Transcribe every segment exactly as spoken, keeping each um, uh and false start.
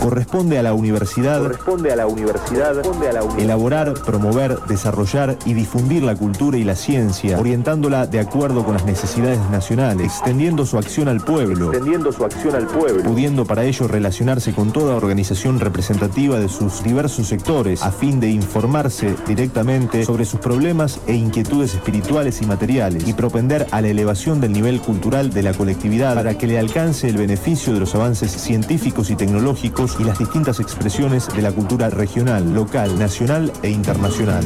Corresponde a la universidad, corresponde a la universidad, corresponde a la universidad elaborar, promover, desarrollar y difundir la cultura y la ciencia, orientándola de acuerdo con las necesidades nacionales, extendiendo su acción al pueblo, extendiendo su acción al pueblo, pudiendo para ello relacionarse con toda organización representativa de sus diversos sectores, a fin de informarse directamente sobre sus problemas e inquietudes espirituales y materiales, y propender a la elevación del nivel cultural de la colectividad para que le alcance el beneficio de los avances científicos y tecnológicos y las distintas expresiones de la cultura regional, local, nacional e internacional.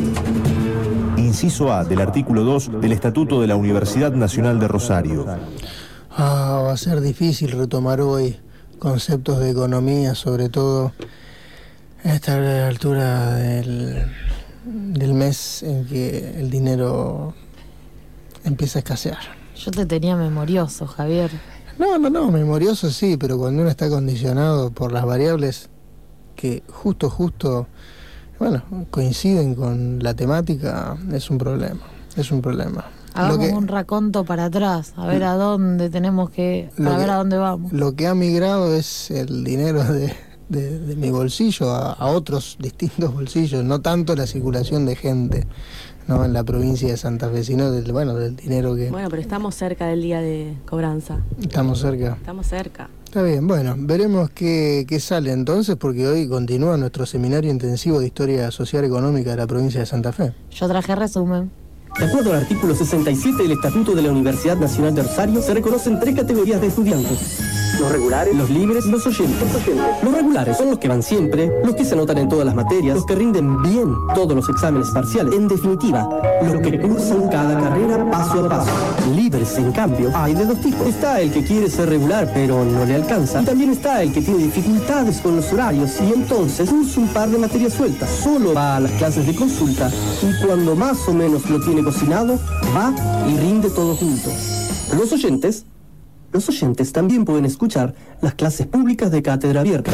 Inciso A del artículo dos del Estatuto de la Universidad Nacional de Rosario. Ah, va a ser difícil retomar hoy conceptos de economía, sobre todo a esta altura del, del mes en que el dinero empieza a escasear. Yo te tenía memorioso, Javier. No, no, no, memorioso sí, pero cuando uno está condicionado por las variables que justo, justo, bueno, coinciden con la temática, es un problema, es un problema. Hagamos que, un raconto para atrás, a ver a dónde tenemos que, para ver que, a dónde vamos. Lo que ha migrado es el dinero de, de, de mi bolsillo a, a otros distintos bolsillos, no tanto la circulación de gente, no en la provincia de Santa Fe, sino del, bueno, del dinero que... Bueno, pero estamos cerca del día de cobranza. Estamos cerca. Estamos cerca. Está bien, bueno, veremos qué, qué sale entonces, porque hoy continúa nuestro seminario intensivo de Historia Social y Económica de la provincia de Santa Fe. Yo traje resumen. De acuerdo al artículo sesenta y siete del Estatuto de la Universidad Nacional de Rosario, se reconocen tres categorías de estudiantes: los regulares, los libres y los oyentes. los oyentes. Los regulares son los que van siempre, los que se anotan en todas las materias, los que rinden bien todos los exámenes parciales. En definitiva, los que cursan cada carrera paso a paso. Libres, en cambio, hay de dos tipos. Está el que quiere ser regular pero no le alcanza. Y también está el que tiene dificultades con los horarios y entonces cursa un par de materias sueltas. Solo va a las clases de consulta y cuando más o menos lo tiene cocinado, va y rinde todo junto. Los oyentes Los oyentes también pueden escuchar las clases públicas de Cátedra Abierta.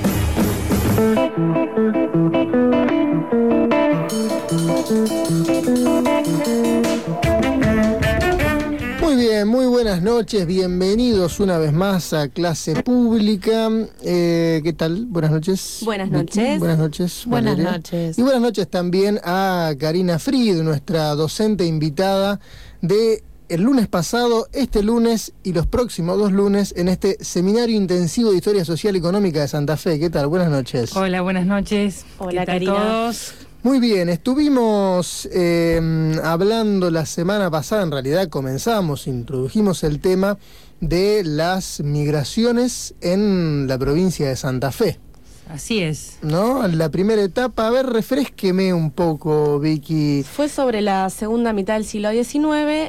Muy bien, muy buenas noches, bienvenidos una vez más a Clase Pública. Eh, ¿Qué tal? Buenas noches. Buenas noches. Buenas noches. Buenas Valeria. noches. Y buenas noches también a Karina Fried, nuestra docente invitada de el lunes pasado, este lunes y los próximos dos lunes en este Seminario Intensivo de Historia Social y Económica de Santa Fe. ¿Qué tal? Buenas noches. Hola, buenas noches. Hola, ¿Qué tal Karina. todos? Muy bien, estuvimos eh, hablando la semana pasada, en realidad comenzamos, introdujimos el tema de las migraciones en la provincia de Santa Fe. Así es. ¿No? La primera etapa, a ver, refrésqueme un poco, Vicky. Fue sobre la segunda mitad del siglo diecinueve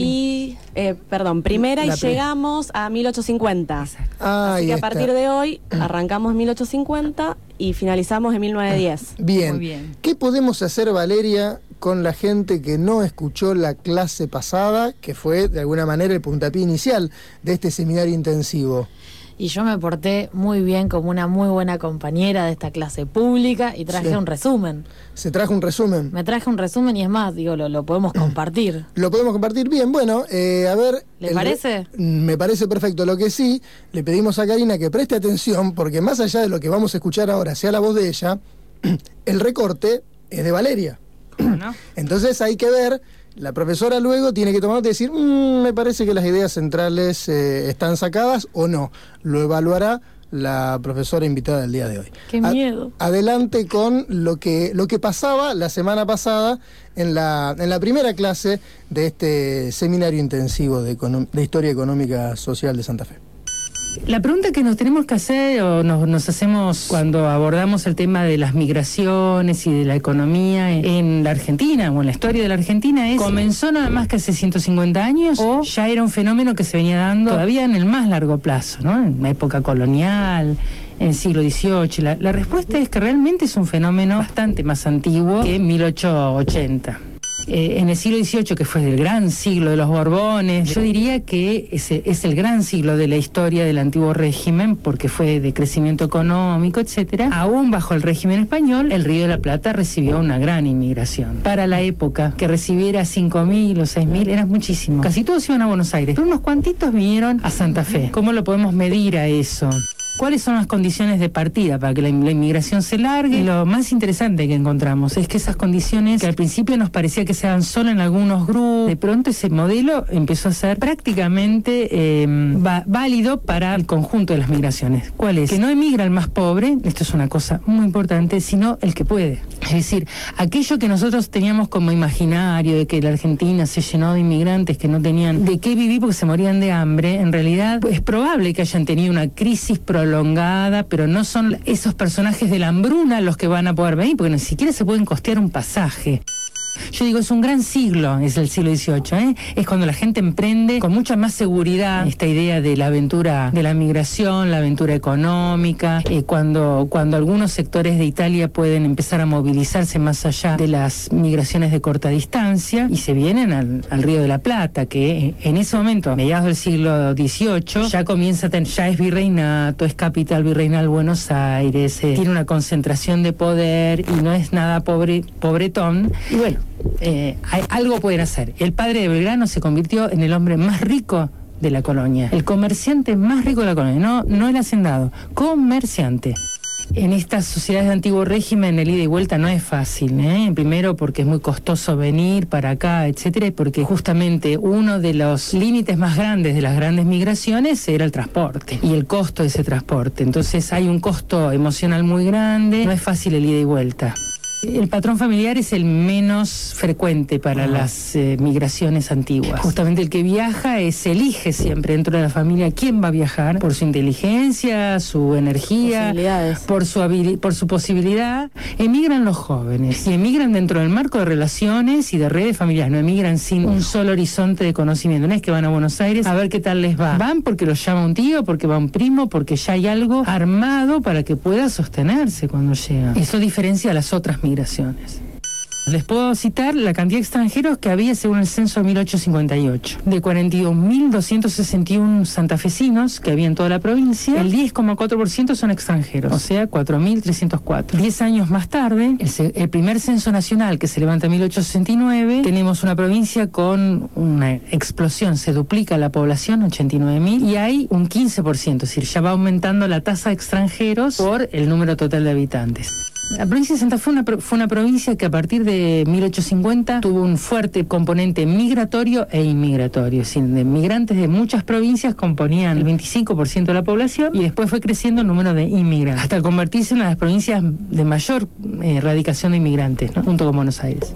y, eh, perdón, primera La y pri- llegamos a mil ochocientos cincuenta. Ah, Así ahí que a está. partir de hoy arrancamos en mil ochocientos cincuenta y finalizamos en mil novecientos diez. Bien. Muy bien. ¿Qué podemos hacer, Valeria, con la gente que no escuchó la clase pasada, que fue de alguna manera el puntapié inicial de este seminario intensivo? Y yo me porté muy bien como una muy buena compañera de esta clase pública y traje Sí. un resumen. Se trajo un resumen. Me traje un resumen y es más, digo, lo, lo podemos compartir. Lo podemos compartir bien. Bueno, eh, a ver... ¿Le el- parece? Me parece perfecto. Lo que sí, le pedimos a Karina que preste atención, porque más allá de lo que vamos a escuchar ahora, sea la voz de ella, el recorte es de Valeria. ¿Cómo no? Entonces hay que ver, la profesora luego tiene que tomar y decir, mmm, me parece que las ideas centrales eh, están sacadas o no. Lo evaluará la profesora invitada del día de hoy. ¡Qué A- miedo! Adelante con lo que, lo que pasaba la semana pasada en la, en la primera clase de este seminario intensivo de, econom- de Historia Económica Social de Santa Fe. La pregunta que nos tenemos que hacer o nos, nos hacemos cuando abordamos el tema de las migraciones y de la economía en, en la Argentina o en la historia de la Argentina es, ¿comenzó nada más que hace ciento cincuenta años o ya era un fenómeno que se venía dando todavía en el más largo plazo, ¿no? En la época colonial, en el siglo dieciocho? La, la respuesta es que realmente es un fenómeno bastante más antiguo que mil ochocientos ochenta. Eh, en el siglo dieciocho, que fue el gran siglo de los Borbones, yo diría que es, es el gran siglo de la historia del antiguo régimen, porque fue de crecimiento económico, etcétera. Aún bajo el régimen español, el Río de la Plata recibió una gran inmigración. Para la época, que recibiera cinco mil o seis mil era muchísimo. Casi todos iban a Buenos Aires, pero unos cuantitos vinieron a Santa Fe. ¿Cómo lo podemos medir a eso? ¿Cuáles son las condiciones de partida para que la, la inmigración se largue? Y lo más interesante que encontramos es que esas condiciones que al principio nos parecía que se daban solo en algunos grupos, de pronto ese modelo empezó a ser prácticamente eh, va, válido para el conjunto de las migraciones. ¿Cuál es? Que no emigra el más pobre, esto es una cosa muy importante, sino el que puede. Es decir, aquello que nosotros teníamos como imaginario de que la Argentina se llenó de inmigrantes que no tenían de qué vivir porque se morían de hambre, en realidad es probable que hayan tenido una crisis prolongada, pero no son esos personajes de la hambruna los que van a poder venir, porque ni siquiera se pueden costear un pasaje. Yo digo, es un gran siglo, es el siglo dieciocho, ¿eh? Es cuando la gente emprende con mucha más seguridad esta idea de la aventura de la migración, la aventura económica, eh, cuando, cuando algunos sectores de Italia pueden empezar a movilizarse más allá de las migraciones de corta distancia y se vienen al, al Río de la Plata, que en ese momento, a mediados del siglo dieciocho, ya comienza a tener, ya es virreinato, es capital virreinal Buenos Aires, eh, tiene una concentración de poder y no es nada pobre, pobretón, y bueno, Eh, hay, algo pueden hacer. El padre de Belgrano se convirtió en el hombre más rico de la colonia, el comerciante más rico de la colonia, no, no el hacendado, comerciante. En estas sociedades de antiguo régimen el ida y vuelta no es fácil, ¿eh? Primero porque es muy costoso venir para acá, etcétera, y porque justamente uno de los límites más grandes de las grandes migraciones era el transporte y el costo de ese transporte. Entonces hay un costo emocional muy grande, no es fácil el ida y vuelta. El patrón familiar es el menos frecuente para Ajá. las eh, migraciones antiguas. Justamente el que viaja es elige siempre dentro de la familia quién va a viajar por su inteligencia, su energía, por su habili- por su posibilidad. Emigran los jóvenes y emigran dentro del marco de relaciones y de redes familiares. No emigran sin un solo horizonte de conocimiento. No es que van a Buenos Aires a ver qué tal les va. Van porque los llama un tío, porque va un primo, porque ya hay algo armado para que pueda sostenerse cuando llega. Eso diferencia a las otras migraciones. Les puedo citar la cantidad de extranjeros que había según el censo de mil ochocientos cincuenta y ocho. De cuarenta y un mil doscientos sesenta y uno santafesinos que había en toda la provincia, el diez coma cuatro por ciento son extranjeros, o sea, cuatro mil trescientos cuatro. Diez años más tarde, el, el primer censo nacional que se levanta en mil ochocientos sesenta y nueve, tenemos una provincia con una explosión, se duplica la población, ochenta y nueve mil, y hay un quince por ciento, es decir, ya va aumentando la tasa de extranjeros por el número total de habitantes. La provincia de Santa Fe fue una, fue una provincia que a partir de mil ochocientos cincuenta tuvo un fuerte componente migratorio e inmigratorio. Es decir, de migrantes de muchas provincias componían el veinticinco por ciento de la población y después fue creciendo el número de inmigrantes, hasta convertirse en una de las provincias de mayor eh, radicación de inmigrantes, ¿no? Junto con Buenos Aires.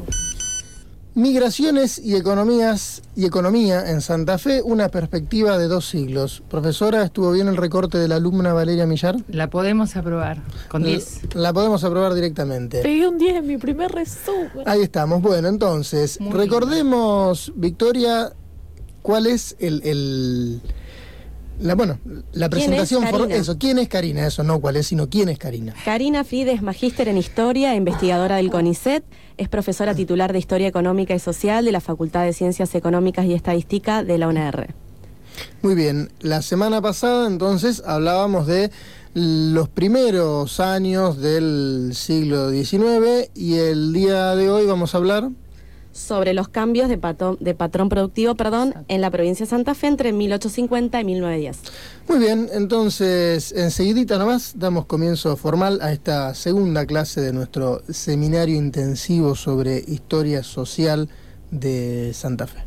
Migraciones y economías y economía en Santa Fe, una perspectiva de dos siglos. Profesora, ¿estuvo bien el recorte de la alumna Valeria Millar? La podemos aprobar, con diez. La, la podemos aprobar directamente. Pegué un diez en mi primer resumen. Ahí estamos. Bueno, entonces, Muy recordemos, bien. Victoria, ¿cuál es el... el La, bueno, la presentación for eso, ¿quién es Karina? Eso no cuál es, sino quién es Karina. Karina Fide es magíster en Historia, investigadora del CONICET, es profesora titular de Historia Económica y Social de la Facultad de Ciencias Económicas y Estadística de la U N R. Muy bien, la semana pasada entonces hablábamos de los primeros años del siglo diecinueve y el día de hoy vamos a hablar sobre los cambios de, patrón, de patrón productivo perdón, en la provincia de Santa Fe entre mil ochocientos cincuenta y mil novecientos diez. Muy bien, entonces enseguidita nomás damos comienzo formal a esta segunda clase de nuestro seminario intensivo sobre historia social de Santa Fe.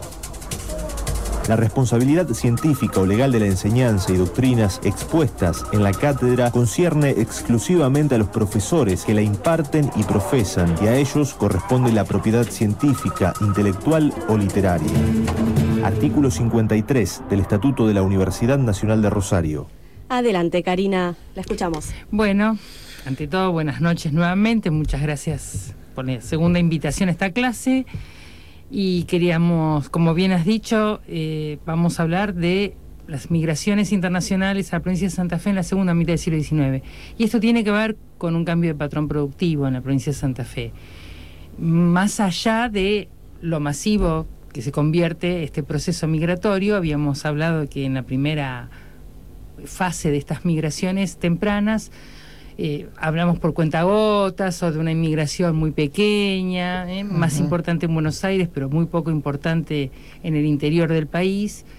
La responsabilidad científica o legal de la enseñanza y doctrinas expuestas en la cátedra concierne exclusivamente a los profesores que la imparten y profesan, y a ellos corresponde la propiedad científica, intelectual o literaria. Artículo cincuenta y tres del Estatuto de la Universidad Nacional de Rosario. Adelante, Karina, la escuchamos. Bueno, ante todo, buenas noches nuevamente. Muchas gracias por la segunda invitación a esta clase. Y queríamos, como bien has dicho, eh, vamos a hablar de las migraciones internacionales a la provincia de Santa Fe en la segunda mitad del siglo diecinueve. Y esto tiene que ver con un cambio de patrón productivo en la provincia de Santa Fe. Más allá de lo masivo que se convierte este proceso migratorio, habíamos hablado que en la primera fase de estas migraciones tempranas, Eh, hablamos por cuentagotas o de una inmigración muy pequeña, eh, uh-huh. más importante en Buenos Aires, pero muy poco importante en el interior del país.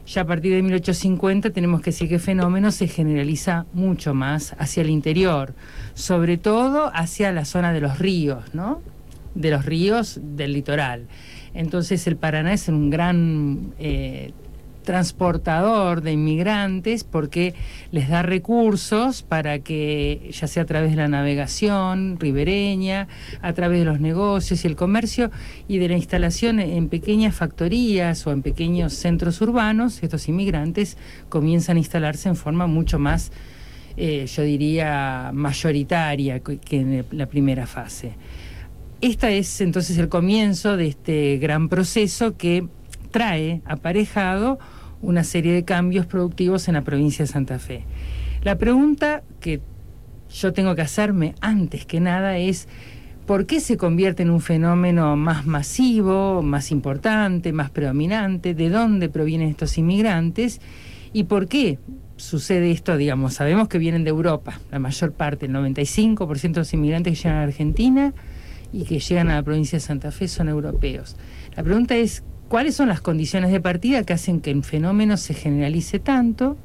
Ya a partir de mil ochocientos cincuenta tenemos que decir que el fenómeno se generaliza mucho más hacia el interior, sobre todo hacia la zona de los ríos, ¿no? De los ríos del litoral. Entonces el Paraná es un gran eh, transportador de inmigrantes porque les da recursos para que, ya sea a través de la navegación ribereña, a través de los negocios y el comercio y de la instalación en pequeñas factorías o en pequeños centros urbanos, estos inmigrantes comienzan a instalarse en forma mucho más, eh, yo diría, mayoritaria que en la primera fase. Esta es entonces el comienzo de este gran proceso que trae aparejado una serie de cambios productivos en la provincia de Santa Fe. La pregunta que yo tengo que hacerme antes que nada es ¿por qué se convierte en un fenómeno más masivo, más importante, más predominante? ¿De dónde provienen estos inmigrantes? ¿Y por qué sucede esto? Digamos, sabemos que vienen de Europa, la mayor parte, el noventa y cinco por ciento de los inmigrantes que llegan a Argentina y que llegan a la provincia de Santa Fe son europeos. La pregunta es, ¿cuáles son las condiciones de partida que hacen que el fenómeno se generalice tanto?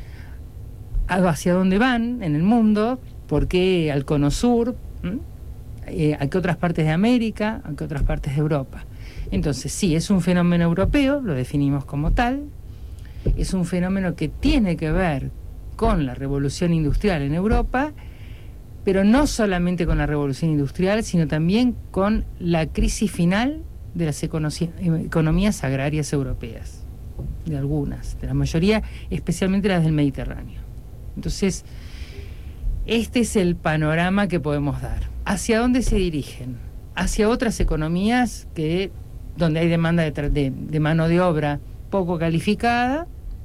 ¿Hacia dónde van en el mundo? ¿Por qué al cono sur? Eh, ¿A qué otras partes de América? ¿A qué otras partes de Europa? Entonces, sí, es un fenómeno europeo, lo definimos como tal. Es un fenómeno que tiene que ver con la revolución industrial en Europa, pero no solamente con la revolución industrial, sino también con la crisis final de las economías agrarias europeas, de algunas, de la mayoría, especialmente las del Mediterráneo. Entonces, este es el panorama que podemos dar. ¿Hacia dónde se dirigen? Hacia otras economías que, donde hay demanda de, de, de mano de obra poco calificada,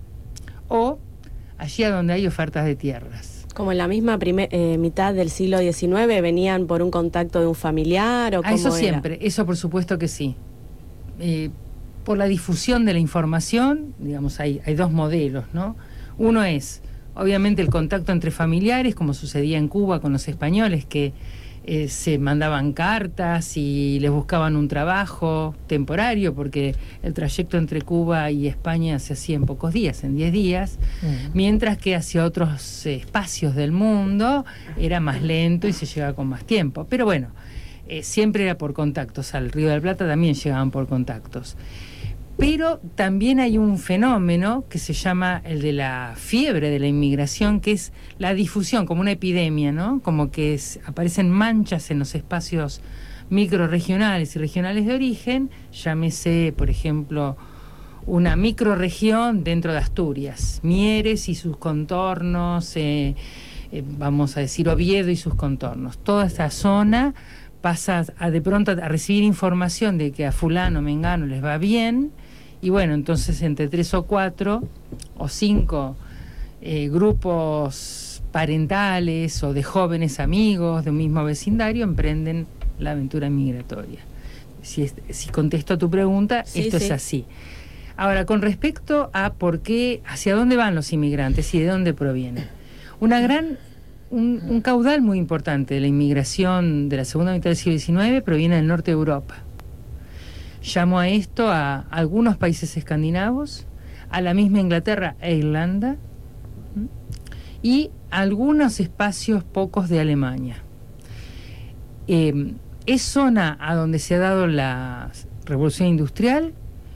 o allí a donde hay ofertas de tierras. Como en la misma primer, eh, mitad del siglo diecinueve, ¿venían por un contacto de un familiar o cómo a eso era? Siempre, eso por supuesto que sí. Eh, por la difusión de la información, digamos, hay, hay dos modelos, ¿no? Uno es, obviamente, el contacto entre familiares, como sucedía en Cuba con los españoles, que eh, se mandaban cartas y les buscaban un trabajo temporario, porque el trayecto entre Cuba y España se hacía en pocos días, en diez días, uh-huh. Mientras que hacia otros eh, espacios del mundo era más lento y se llegaba con más tiempo. Pero bueno, eh, siempre era por contactos. Al Río de la Plata también llegaban por contactos. Pero también hay un fenómeno que se llama el de la fiebre de la inmigración, que es la difusión, como una epidemia, ¿no? Como que es, aparecen manchas en los espacios microrregionales y regionales de origen, llámese, por ejemplo, una microrregión dentro de Asturias, Mieres y sus contornos, eh, eh, vamos a decir Oviedo y sus contornos. Toda esta zona pasa a, de pronto a recibir información de que a fulano, mengano les va bien, y bueno, entonces entre tres o cuatro o cinco eh, grupos parentales o de jóvenes amigos de un mismo vecindario emprenden la aventura migratoria. Si, es, si contesto a tu pregunta, sí, esto sí. Es así. Ahora, con respecto a por qué, hacia dónde van los inmigrantes y de dónde provienen. Una gran, un, un caudal muy importante de la inmigración de la segunda mitad del siglo diecinueve proviene del norte de Europa. Llamo a esto a algunos países escandinavos, a la misma Inglaterra e Irlanda, ¿m? y algunos espacios pocos de Alemania. Eh, ¿Es zona a donde se ha dado la revolución industrial?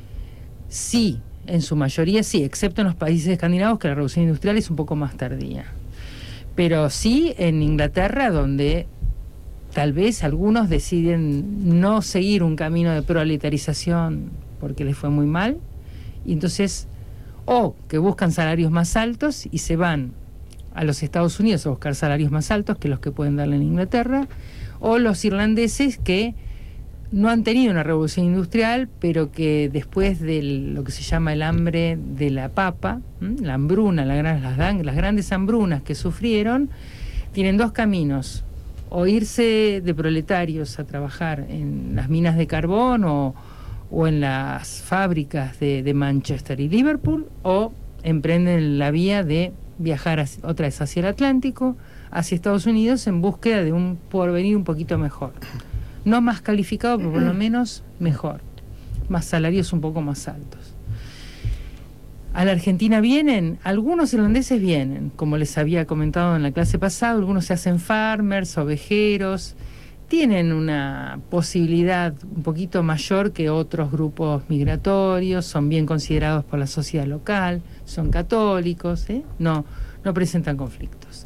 Sí, en su mayoría sí, excepto en los países escandinavos, que la revolución industrial es un poco más tardía. Pero sí en Inglaterra, donde tal vez algunos deciden no seguir un camino de proletarización porque les fue muy mal, y entonces, o que buscan salarios más altos y se van a los Estados Unidos a buscar salarios más altos que los que pueden darle en Inglaterra, o los irlandeses que no han tenido una revolución industrial, pero que después de lo que se llama el hambre de la papa, ¿m? la hambruna, la gran, las, las grandes hambrunas que sufrieron, tienen dos caminos: o irse de proletarios a trabajar en las minas de carbón o, o en las fábricas de, de Manchester y Liverpool, o emprenden la vía de viajar hacia, otra vez hacia el Atlántico, hacia Estados Unidos, en búsqueda de un porvenir un poquito mejor. No más calificado, pero por lo menos mejor. Más salarios un poco más altos. A la Argentina vienen, algunos irlandeses vienen, como les había comentado en la clase pasada, algunos se hacen farmers, ovejeros, tienen una posibilidad un poquito mayor que otros grupos migratorios, son bien considerados por la sociedad local, son católicos, ¿eh? no, no presentan conflictos.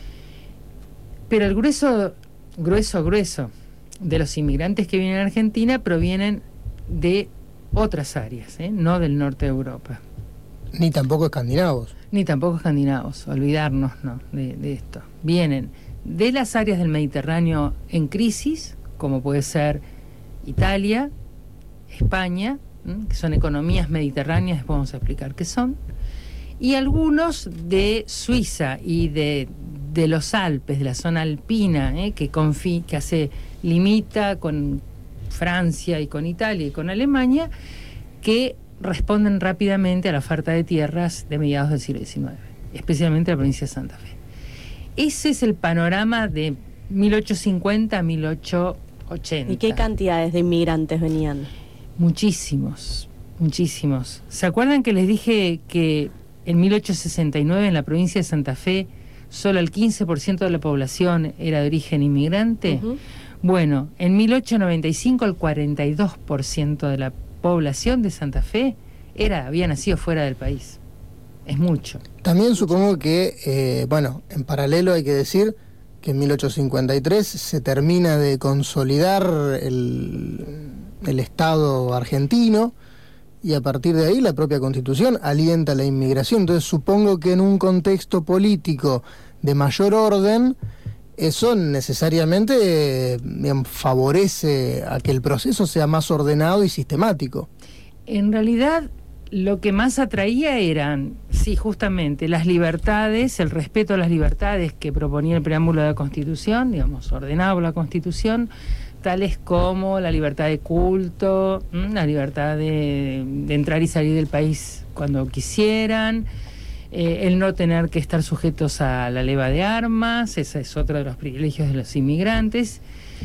Pero el grueso, grueso, grueso de los inmigrantes que vienen a Argentina provienen de otras áreas, ¿eh? no del norte de Europa. Ni tampoco escandinavos. Ni tampoco escandinavos, olvidarnos ¿no? de, de esto. Vienen de las áreas del Mediterráneo en crisis, como puede ser Italia, España, ¿m? que son economías mediterráneas, después vamos a explicar qué son, y algunos de Suiza y de, de los Alpes, de la zona alpina, ¿eh? que, confi, que hace, limita con Francia y con Italia y con Alemania, que responden rápidamente a la oferta de tierras de mediados del siglo diecinueve, especialmente la provincia de Santa Fe. Ese es el panorama de mil ochocientos cincuenta a mil ochocientos ochenta. ¿Y qué cantidades de inmigrantes venían? Muchísimos, muchísimos. ¿Se acuerdan que les dije que en mil ochocientos sesenta y nueve en la provincia de Santa Fe solo el quince por ciento de la población era de origen inmigrante? Uh-huh. Bueno, en mil ochocientos noventa y cinco el cuarenta y dos por ciento de la población de Santa Fe era, había nacido fuera del país. Es mucho. También supongo que, eh, bueno, en paralelo hay que decir que en mil ochocientos cincuenta y tres se termina de consolidar el, el Estado argentino y a partir de ahí la propia Constitución alienta la inmigración. Entonces supongo que en un contexto político de mayor orden, eso necesariamente eh, digamos, favorece a que el proceso sea más ordenado y sistemático. En realidad, lo que más atraía eran, sí, justamente, las libertades, el respeto a las libertades que proponía el preámbulo de la Constitución, digamos, ordenado por la Constitución, tales como la libertad de culto, la libertad de, de entrar y salir del país cuando quisieran, Eh, el no tener que estar sujetos a la leva de armas, ese es otro de los privilegios de los inmigrantes,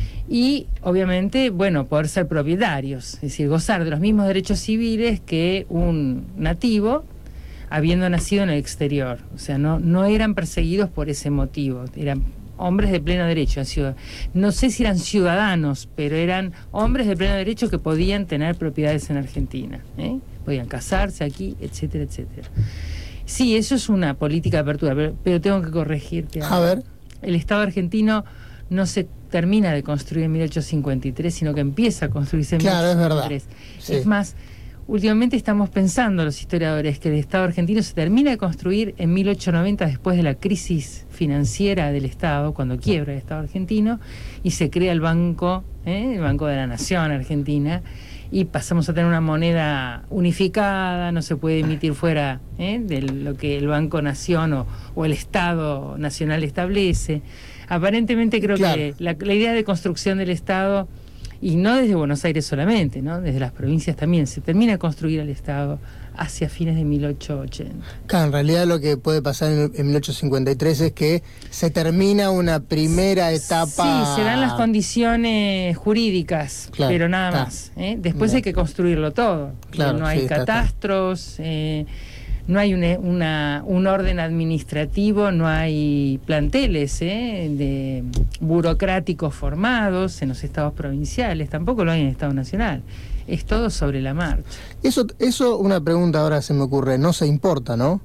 y obviamente, bueno, poder ser propietarios, es decir, gozar de los mismos derechos civiles que un nativo habiendo nacido en el exterior. O sea, no, no eran perseguidos por ese motivo, eran hombres de pleno derecho, no sé si eran ciudadanos, pero eran hombres de pleno derecho que podían tener propiedades en Argentina, ¿eh? podían casarse aquí, etcétera, etcétera. Sí, eso es una política de apertura, pero, pero tengo que corregirte. A ver. El Estado argentino no se termina de construir en mil ochocientos cincuenta y tres, sino que empieza a construirse en claro, mil ochocientos cincuenta y tres. Es verdad. Sí. Es más, últimamente estamos pensando los historiadores que el Estado argentino se termina de construir en mil ochocientos noventa después de la crisis financiera del Estado, cuando quiebra el Estado argentino, y se crea el Banco, ¿eh? el Banco de la Nación Argentina, y pasamos a tener una moneda unificada, no se puede emitir fuera ¿eh? de lo que el Banco Nación o, o el Estado Nacional establece. Aparentemente creo claro. que la, la idea de construcción del Estado, y no desde Buenos Aires solamente, ¿no? desde las provincias también, se termina de construir el Estado hacia fines de mil ochocientos ochenta. Claro, en realidad lo que puede pasar en, en mil ochocientos cincuenta y tres es que se termina una primera etapa. Sí, se dan las condiciones jurídicas, claro, pero nada está. más. ¿eh? Después claro. hay que construirlo todo. Claro, no hay sí, catastros, está, está. Eh, no hay un, una, un orden administrativo, no hay planteles ¿eh? de burocráticos formados en los estados provinciales, tampoco lo hay en el Estado Nacional. Es todo sobre la marcha. Eso, eso una pregunta ahora se me ocurre, no se importa, ¿no?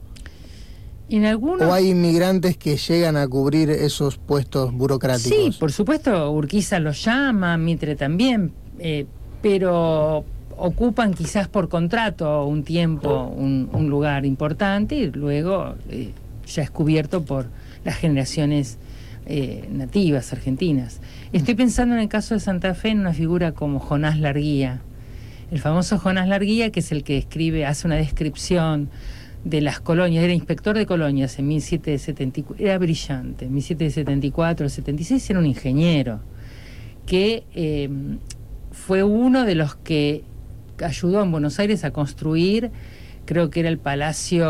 En algunos... ¿O hay inmigrantes que llegan a cubrir esos puestos burocráticos? Sí, por supuesto, Urquiza los llama, Mitre también, eh, pero ocupan quizás por contrato un tiempo un, un lugar importante y luego eh, ya es cubierto por las generaciones eh, nativas argentinas. Estoy pensando en el caso de Santa Fe en una figura como Jonás Larguía, el famoso Jonás Larguía, que es el que escribe, hace una descripción de las colonias, era inspector de colonias en mil setecientos setenta y cuatro, era brillante, en mil setecientos setenta y cuatro, setenta y seis era un ingeniero, que eh, fue uno de los que ayudó en Buenos Aires a construir creo que era el Palacio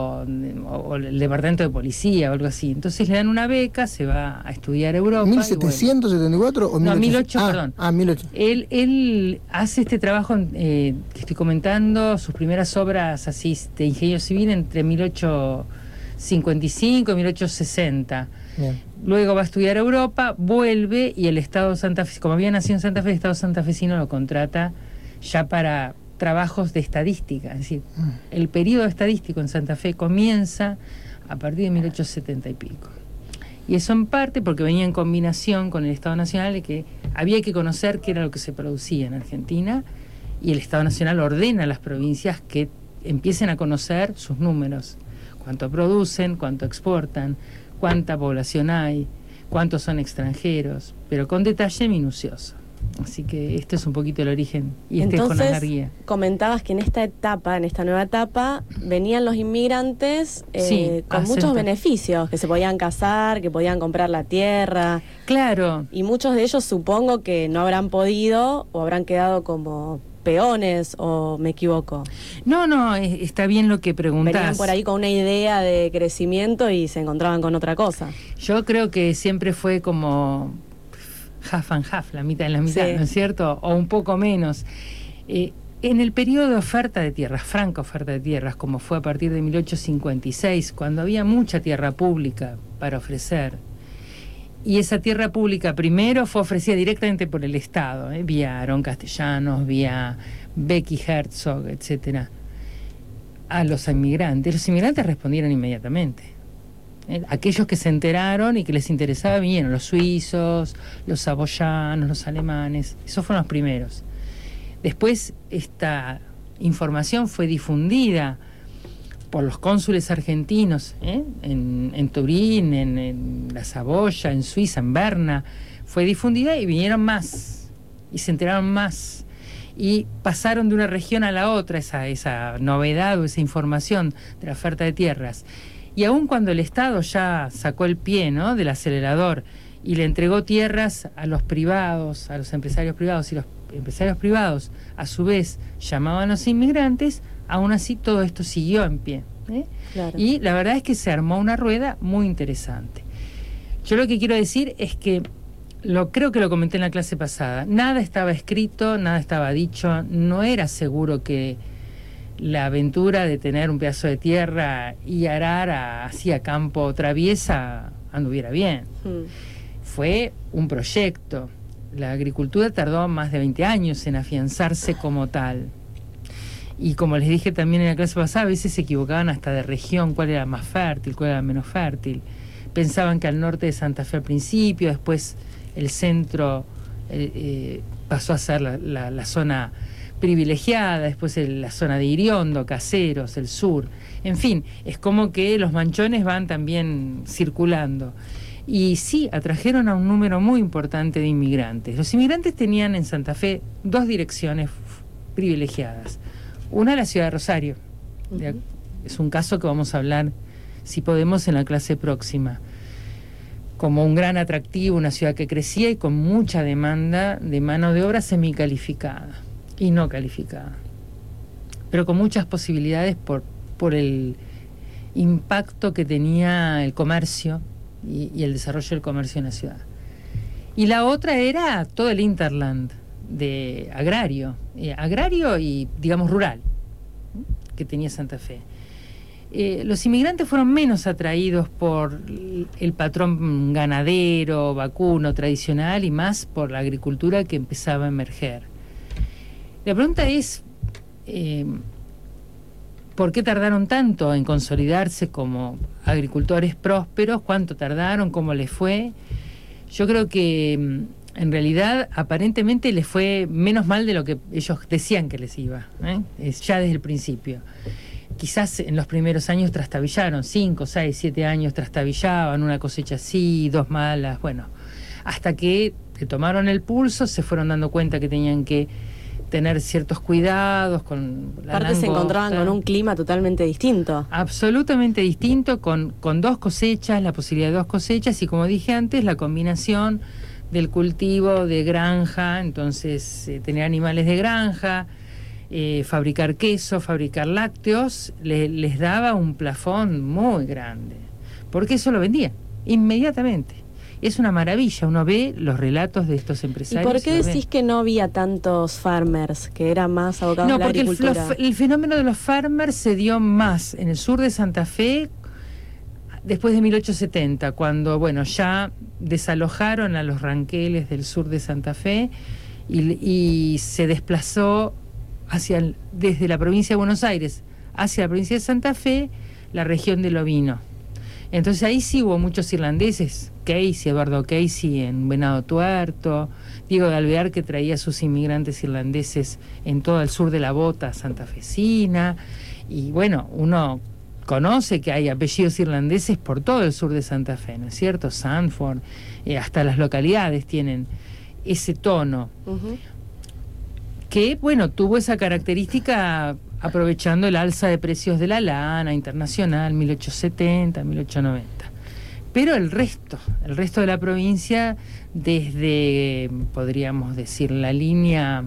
o el Departamento de Policía o algo así. Entonces le dan una beca, se va a estudiar a Europa. ¿mil setecientos setenta y cuatro o no, mil ochocientos? mil ocho, Ah, perdón. Ah, mil ocho. Él, él hace este trabajo eh, que estoy comentando, sus primeras obras así de ingenio civil entre mil ochocientos cincuenta y cinco y mil ochocientos sesenta. Bien. Luego va a estudiar a Europa, vuelve y el Estado de Santa Fe, como había nacido en Santa Fe, el Estado santafesino lo contrata ya para trabajos de estadística. Es decir, mm. el periodo estadístico en Santa Fe comienza a partir de mil ochocientos setenta y pico. Y eso en parte porque venía en combinación con el Estado Nacional, de que había que conocer qué era lo que se producía en Argentina, y el Estado Nacional ordena a las provincias que empiecen a conocer sus números, cuánto producen, cuánto exportan, cuánta población hay, cuántos son extranjeros, pero con detalle minucioso. Así que este es un poquito el origen y este Entonces, es Jonás Larguía. Comentabas que en esta etapa, en esta nueva etapa, venían los inmigrantes eh, Sí, con muchos acepta. beneficios, que se podían casar, que podían comprar la tierra. Claro. Y muchos de ellos supongo que no habrán podido o habrán quedado como peones, o me equivoco. No, no, es, está bien lo que preguntás. Venían por ahí con una idea de crecimiento y se encontraban con otra cosa. Yo creo que siempre fue como half and half, la mitad en la mitad, Sí. ¿no es cierto? O un poco menos. Eh, en el periodo de oferta de tierras, franca oferta de tierras, como fue a partir de mil ochocientos cincuenta y seis, cuando había mucha tierra pública para ofrecer, y esa tierra pública primero fue ofrecida directamente por el Estado, ¿eh? vía Aarón Castellanos, vía Becky Herzog, etcétera, a los inmigrantes. Los inmigrantes respondieron inmediatamente. ¿eh? Aquellos que se enteraron y que les interesaba vinieron, los suizos, los saboyanos, los alemanes, esos fueron los primeros. Después esta información fue difundida por los cónsules argentinos, ¿eh? en, en Turín, en, en la Saboya, en Suiza, en Berna, fue difundida y vinieron más, y se enteraron más, y pasaron de una región a la otra esa, esa novedad o esa información de la oferta de tierras. Y aun cuando el Estado ya sacó el pie, ¿no?, del acelerador y le entregó tierras a los privados, a los empresarios privados, y los empresarios privados a su vez llamaban a los inmigrantes, aún así todo esto siguió en pie, ¿eh? Claro. Y la verdad es que se armó una rueda muy interesante. Yo lo que quiero decir es que, lo creo que lo comenté en la clase pasada, nada estaba escrito, nada estaba dicho, no era seguro que la aventura de tener un pedazo de tierra y arar a, así a campo traviesa anduviera bien. Hmm. Fue un proyecto. La agricultura tardó más de veinte años en afianzarse como tal. Y como les dije también en la clase pasada, a veces se equivocaban hasta de región, cuál era más fértil, cuál era menos fértil. Pensaban que al norte de Santa Fe al principio, después el centro eh, eh, pasó a ser la, la, la zona privilegiada, después el, la zona de Iriondo, Caseros, el sur. En fin, es como que los manchones van también circulando. Y sí, atrajeron a un número muy importante de inmigrantes. Los inmigrantes tenían en Santa Fe dos direcciones privilegiadas. Una, la ciudad de Rosario. Uh-huh. Es un caso que vamos a hablar, si podemos, en la clase próxima. Como un gran atractivo, una ciudad que crecía y con mucha demanda de mano de obra semicalificada y no calificada. Pero con muchas posibilidades por, por el impacto que tenía el comercio y, y el desarrollo del comercio en la ciudad. Y la otra era todo el hinterland de agrario, eh, agrario y, digamos, rural, ¿eh? que tenía Santa Fe. Eh, los inmigrantes fueron menos atraídos por el patrón ganadero, vacuno, tradicional, y más por la agricultura que empezaba a emerger. La pregunta es, eh, ¿por qué tardaron tanto en consolidarse como agricultores prósperos? ¿Cuánto tardaron? ¿Cómo les fue? Yo creo que en realidad aparentemente les fue menos mal de lo que ellos decían que les iba, ¿eh? Es ya desde el principio. Quizás en los primeros años trastabillaron, cinco, seis, siete años trastabillaban, una cosecha así, dos malas, bueno, hasta que le tomaron el pulso, se fueron dando cuenta que tenían que tener ciertos cuidados con la Aparte se encontraban con un clima totalmente distinto. Absolutamente distinto, con, con dos cosechas, la posibilidad de dos cosechas, y como dije antes, la combinación del cultivo de granja, entonces eh, tener animales de granja, eh, fabricar queso, fabricar lácteos, le, les daba un plafón muy grande, porque eso lo vendía inmediatamente. Es una maravilla, uno ve los relatos de estos empresarios. ¿Y por qué y decís que no había tantos farmers, que eran más abocados no, a la porque agricultura? el, el fenómeno de los farmers se dio más en el sur de Santa Fe después de mil ochocientos setenta, cuando bueno ya desalojaron a los ranqueles del sur de Santa Fe y, y se desplazó hacia el, desde la provincia de Buenos Aires hacia la provincia de Santa Fe, la región del ovino. Entonces ahí sí hubo muchos irlandeses, Casey, Eduardo Casey en Venado Tuerto, Diego de Alvear, que traía a sus inmigrantes irlandeses en todo el sur de la bota santafesina, y bueno, uno conoce que hay apellidos irlandeses por todo el sur de Santa Fe, ¿no es cierto? Sanford, eh, hasta las localidades tienen ese tono, uh-huh. que bueno, tuvo esa característica aprovechando el alza de precios de la lana internacional, mil ochocientos setenta, mil ochocientos noventa. Pero el resto, el resto de la provincia, desde, podríamos decir, la línea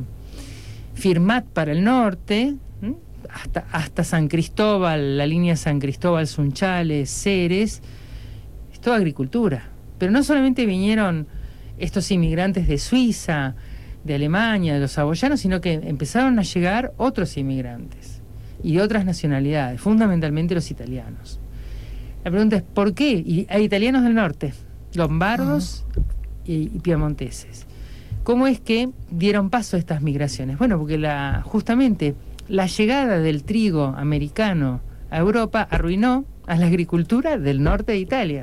Firmat para el norte, ¿m? hasta hasta San Cristóbal, la línea San Cristóbal, Sunchales, Ceres, es toda agricultura. Pero no solamente vinieron estos inmigrantes de Suiza, de Alemania, de los saboyanos, sino que empezaron a llegar otros inmigrantes y de otras nacionalidades, fundamentalmente los italianos. La pregunta es ¿por qué? Y hay italianos del norte, lombardos uh-huh. y, y piemonteses. ¿Cómo es que dieron paso a estas migraciones? Bueno, porque la, justamente la llegada del trigo americano a Europa arruinó a la agricultura del norte de Italia.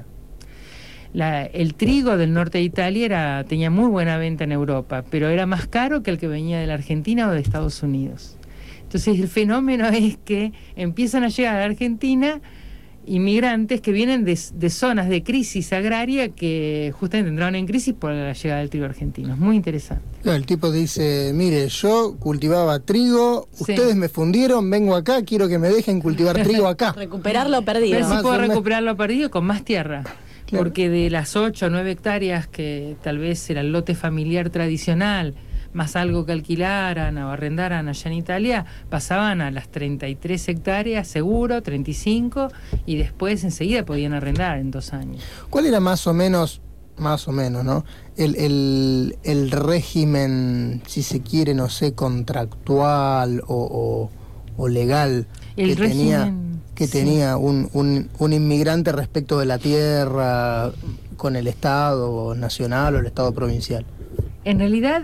La, el trigo del norte de Italia era, tenía muy buena venta en Europa, pero era más caro que el que venía de la Argentina o de Estados Unidos. Entonces el fenómeno es que empiezan a llegar a la Argentina inmigrantes que vienen de, de zonas de crisis agraria que justamente entraron en crisis por la llegada del trigo argentino. Es muy interesante. El tipo dice, mire, yo cultivaba trigo, sí. ustedes me fundieron, vengo acá, quiero que me dejen cultivar trigo acá. Recuperar lo perdido. Pero sí puedo recuperar lo perdido con más tierra. Claro. Porque de las ocho o nueve hectáreas que tal vez era el lote familiar tradicional, más algo que alquilaran o arrendaran allá en Italia, pasaban a las treinta y tres hectáreas seguro, treinta y cinco, y después enseguida podían arrendar en dos años. ¿Cuál era más o menos, más o menos, ¿no? El, el, el régimen, si se quiere, no sé, contractual o, o, o legal el que régimen... tenía... que sí. tenía un, un, un inmigrante respecto de la tierra con el Estado nacional o el Estado provincial? En realidad,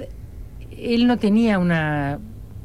él no tenía una...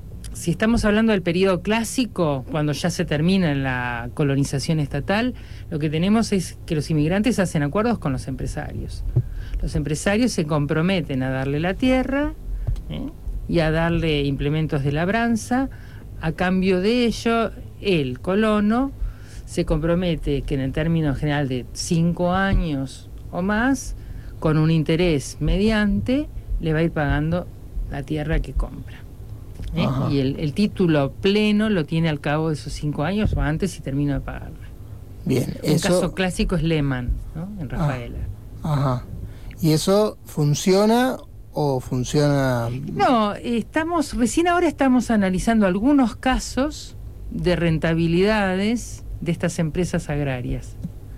Si estamos hablando del periodo clásico, cuando ya se termina la colonización estatal, lo que tenemos es que los inmigrantes hacen acuerdos con los empresarios. Los empresarios se comprometen a darle la tierra, ¿eh? y a darle implementos de labranza. A cambio de ello, el colono se compromete que en el término general de cinco años o más, con un interés mediante, le va a ir pagando la tierra que compra. ¿eh? Y el, el título pleno lo tiene al cabo de esos cinco años o antes si termino de pagarla. Bien, un eso... caso clásico es Lehmann, ¿no? En Rafaela. Ah, ajá. ¿Y eso funciona o funciona...? No, estamos recién ahora estamos analizando algunos casos de rentabilidades de estas empresas agrarias.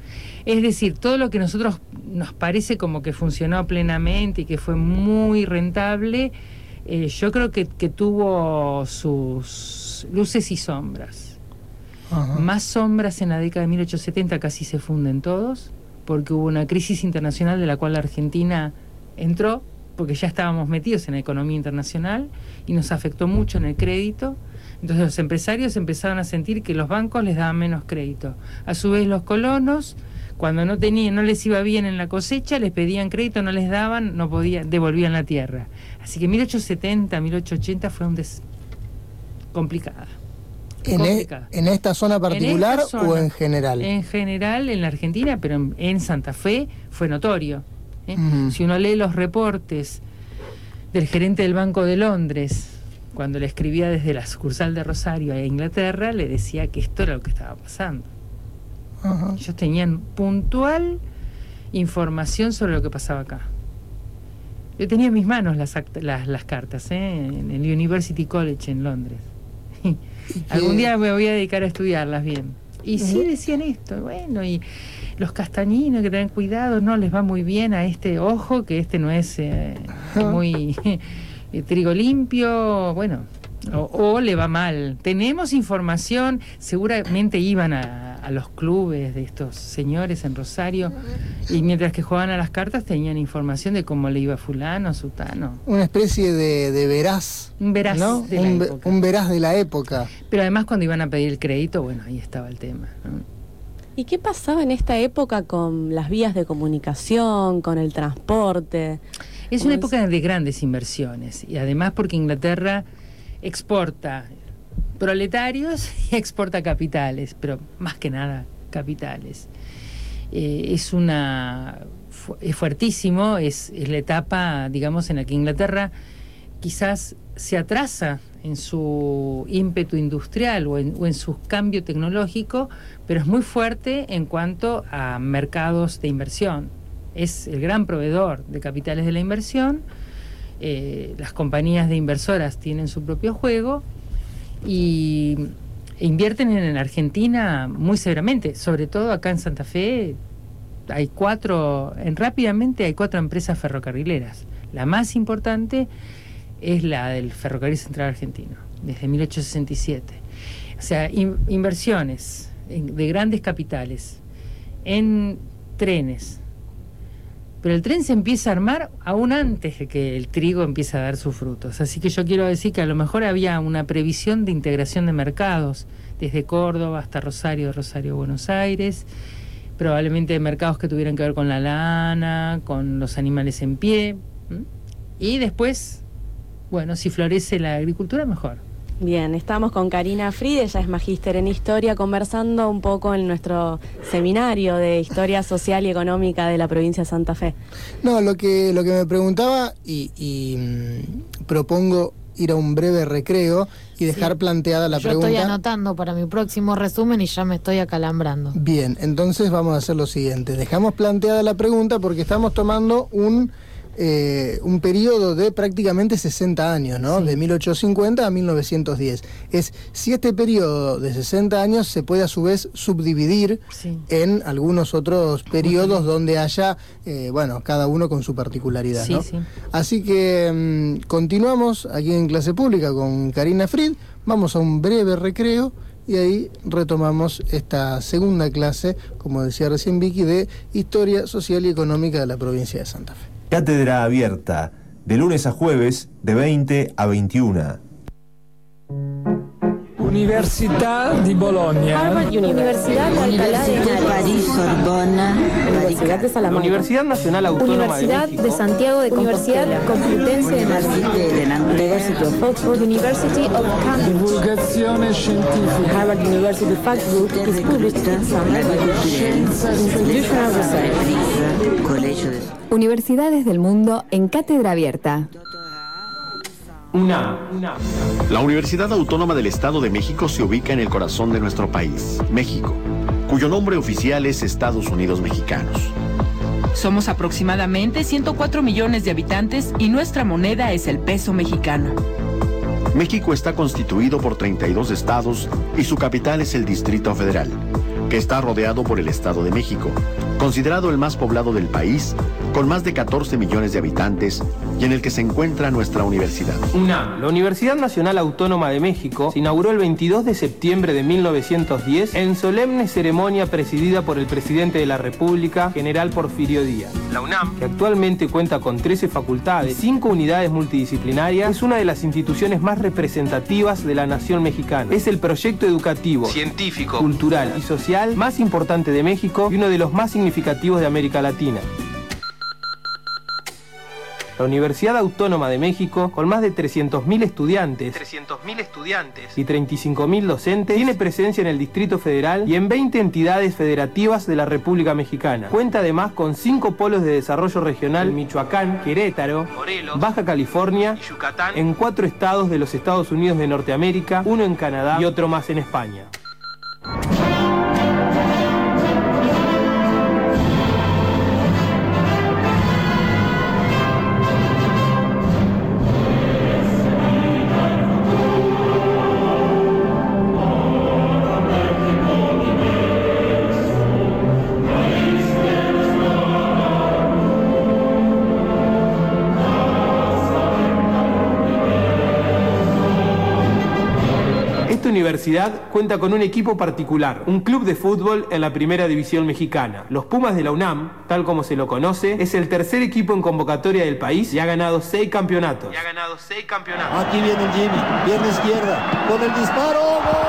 Es decir, todo lo que a nosotros nos parece como que funcionó plenamente y que fue muy rentable, eh, yo creo que, que tuvo sus luces y sombras. Ajá. Más sombras en la década de mil ochocientos setenta, casi se funden todos, porque hubo una crisis internacional de la cual la Argentina entró, porque ya estábamos metidos en la economía internacional y nos afectó mucho en el crédito. Entonces los empresarios empezaron a sentir que los bancos les daban menos crédito. A su vez los colonos, cuando no tenían, no les iba bien en la cosecha, les pedían crédito, no les daban, no podían, devolvían la tierra. Así que mil ochocientos setenta, mil ochocientos ochenta fue un des... complicada. ¿En, e, ¿En esta zona particular esta zona, o en general? En general en la Argentina, pero en, en Santa Fe fue notorio. ¿eh? Uh-huh. Si uno lee los reportes del gerente del Banco de Londres, cuando le escribía desde la sucursal de Rosario a Inglaterra, le decía que esto era lo que estaba pasando. Uh-huh. Ellos tenían puntual información sobre lo que pasaba acá. Yo tenía en mis manos las, act- las, las cartas, ¿eh? en el University College en Londres. Algún día me voy a dedicar a estudiarlas bien. Y sí decían esto, bueno, y los castañinos, que tengan cuidado, no les va muy bien a este ojo, que este no es eh, muy eh, trigo limpio, bueno, o, o le va mal. Tenemos información, seguramente iban a, a los clubes de estos señores en Rosario, y mientras que jugaban a las cartas tenían información de cómo le iba a fulano, sutano. Una especie de, de veraz, Un veraz ¿no? de la un, época. un veraz de la época. Pero además cuando iban a pedir el crédito, bueno, ahí estaba el tema, ¿no? ¿Y qué pasaba en esta época con las vías de comunicación, con el transporte? Es una época de grandes inversiones, y además porque Inglaterra exporta proletarios y exporta capitales, pero más que nada capitales. Eh, es una fu es fuertísimo, es, es la etapa, digamos, en la que Inglaterra quizás se atrasa en su ímpetu industrial o en, o en su cambio tecnológico, pero es muy fuerte en cuanto a mercados de inversión. Es el gran proveedor de capitales de la inversión. Eh, las compañías de inversoras tienen su propio juego y e invierten en Argentina muy severamente, sobre todo acá en Santa Fe. Hay cuatro, en rápidamente hay cuatro empresas ferrocarrileras. La más importante es la del Ferrocarril Central Argentino, desde mil ochocientos sesenta y siete. O sea, in, inversiones en, de grandes capitales en trenes. Pero el tren se empieza a armar aún antes de que el trigo empiece a dar sus frutos. Así que yo quiero decir que a lo mejor había una previsión de integración de mercados, desde Córdoba hasta Rosario, Rosario, Buenos Aires, probablemente mercados que tuvieran que ver con la lana, con los animales en pie, ¿m? Y después, bueno, si florece la agricultura, mejor. Bien, estamos con Karina Fried, ella es magíster en Historia, conversando un poco en nuestro seminario de Historia Social y Económica de la provincia de Santa Fe. No, lo que, lo que me preguntaba, y, y mmm, propongo ir a un breve recreo y dejar sí. planteada la Yo pregunta. Yo estoy anotando para mi próximo resumen y ya me estoy acalambrando. Bien, entonces vamos a hacer lo siguiente. Dejamos planteada la pregunta porque estamos tomando un... Eh, un periodo de prácticamente sesenta años, ¿no? Sí. De mil ochocientos cincuenta a mil novecientos diez. Es si este periodo de sesenta años se puede a su vez subdividir sí. en algunos otros periodos donde haya, eh, bueno, cada uno con su particularidad, sí, ¿no? Sí. Así que mmm, continuamos aquí en Clase Pública con Karina Fried. Vamos a un breve recreo y ahí retomamos esta segunda clase, como decía recién Vicky, de Historia Social y Económica de la provincia de Santa Fe. Cátedra abierta, de lunes a jueves, de veinte a veintiuna. Universidad de Bologna. Harvard Universidad de Alcalá de París, Sorbona. Universidad de Salamanca. Universidad Nacional Autónoma Universidad de México. de Santiago de Universidad Complutense de Madrid. University of Oxford. University of Cambridge. Divulgazione scientifica. Harvard University Factbook is published in summer Institutional Research. Universidades del mundo en cátedra abierta. UNAM. La Universidad Autónoma del Estado de México se ubica en el corazón de nuestro país, México, cuyo nombre oficial es Estados Unidos Mexicanos. Somos aproximadamente ciento cuatro millones de habitantes y nuestra moneda es el peso mexicano. México está constituido por treinta y dos estados y su capital es el Distrito Federal, que está rodeado por el Estado de México, considerado el más poblado del país, con más de catorce millones de habitantes y en el que se encuentra nuestra universidad. UNAM, la Universidad Nacional Autónoma de México, se inauguró el veintidós de septiembre de mil novecientos diez en solemne ceremonia presidida por el presidente de la República, General Porfirio Díaz. La UNAM, que actualmente cuenta con trece facultades y cinco unidades multidisciplinarias, es una de las instituciones más representativas de la nación mexicana. Es el proyecto educativo, científico, cultural y social más importante de México y uno de los más significativos de América Latina. La Universidad Autónoma de México, con más de trescientos mil estudiantes, trescientos mil estudiantes y treinta y cinco mil docentes, tiene presencia en el Distrito Federal y en veinte entidades federativas de la República Mexicana. Cuenta además con cinco polos de desarrollo regional en Michoacán, Querétaro, Morelos, Baja California y Yucatán, en cuatro estados de los Estados Unidos de Norteamérica, uno en Canadá y otro más en España. universidad cuenta con un equipo particular, un club de fútbol en la primera división mexicana. Los Pumas de la UNAM, tal como se lo conoce, es el tercer equipo en convocatoria del país y ha ganado seis campeonatos. Y ha ganado seis campeonatos. Aquí viene el Jimmy, pierna izquierda, con el disparo, ¡gol!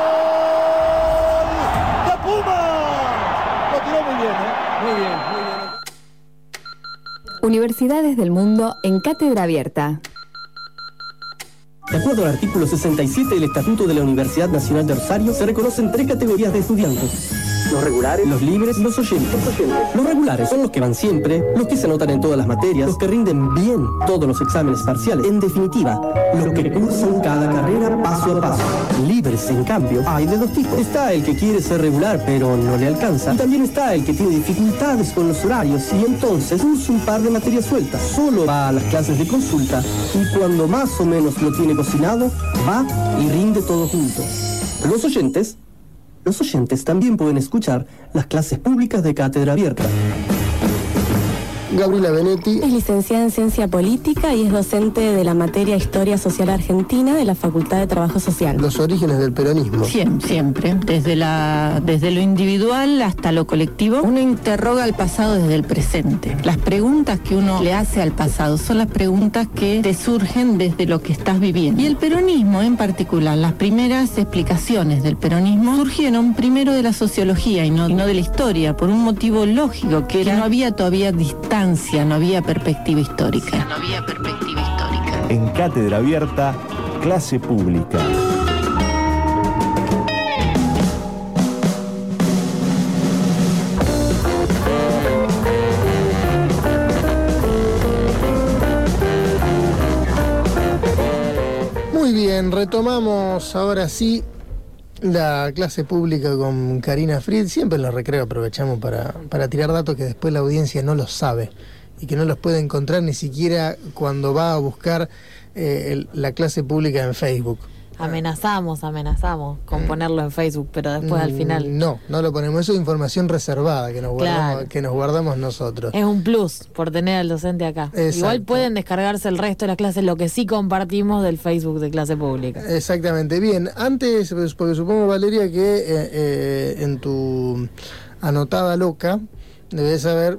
¡De Pumas! Lo tiró muy bien, ¿eh? Muy bien, muy bien. Universidades del mundo en cátedra abierta. De acuerdo al artículo sesenta y siete del Estatuto de la Universidad Nacional de Rosario, se reconocen tres categorías de estudiantes: los regulares, los libres y los oyentes. los oyentes. Los regulares son los que van siempre, los que se anotan en todas las materias, los que rinden bien todos los exámenes parciales. En definitiva, los que cursan cada carrera paso a paso. Libres, en cambio, hay de dos tipos. Está el que quiere ser regular pero no le alcanza. Y también está el que tiene dificultades con los horarios y entonces cursa un par de materias sueltas. Solo va a las clases de consulta y cuando más o menos lo tiene cocinado, va y rinde todo junto. Los oyentes Los oyentes también pueden escuchar las clases públicas de Cátedra Abierta. Gabriela Benetti es licenciada en Ciencia Política y es docente de la materia Historia Social Argentina de la Facultad de Trabajo Social. Los orígenes del peronismo. Siempre, siempre. Desde, la, desde lo individual hasta lo colectivo, uno interroga al pasado desde el presente. Las preguntas que uno le hace al pasado son las preguntas que te surgen desde lo que estás viviendo. Y el peronismo en particular, las primeras explicaciones del peronismo surgieron primero de la sociología y no, y no de la historia, por un motivo lógico, que era que no había todavía distancia. No había perspectiva histórica. No había perspectiva histórica. En Cátedra Abierta, clase pública. Muy bien, retomamos ahora sí la clase pública con Karina Fried. Siempre en los recreos aprovechamos para, para tirar datos que después la audiencia no los sabe y que no los puede encontrar ni siquiera cuando va a buscar eh, el, la clase pública en Facebook. Amenazamos, amenazamos con ponerlo en Facebook, pero después al final... No, no lo ponemos. Eso es información reservada que nos guardamos, claro. que nos guardamos nosotros. Es un plus por tener al docente acá. Exacto. Igual pueden descargarse el resto de las clases, lo que sí compartimos del Facebook de clase pública. Exactamente. Bien, antes, porque supongo, Valeria, que eh, eh, en tu anotada loca debes haber...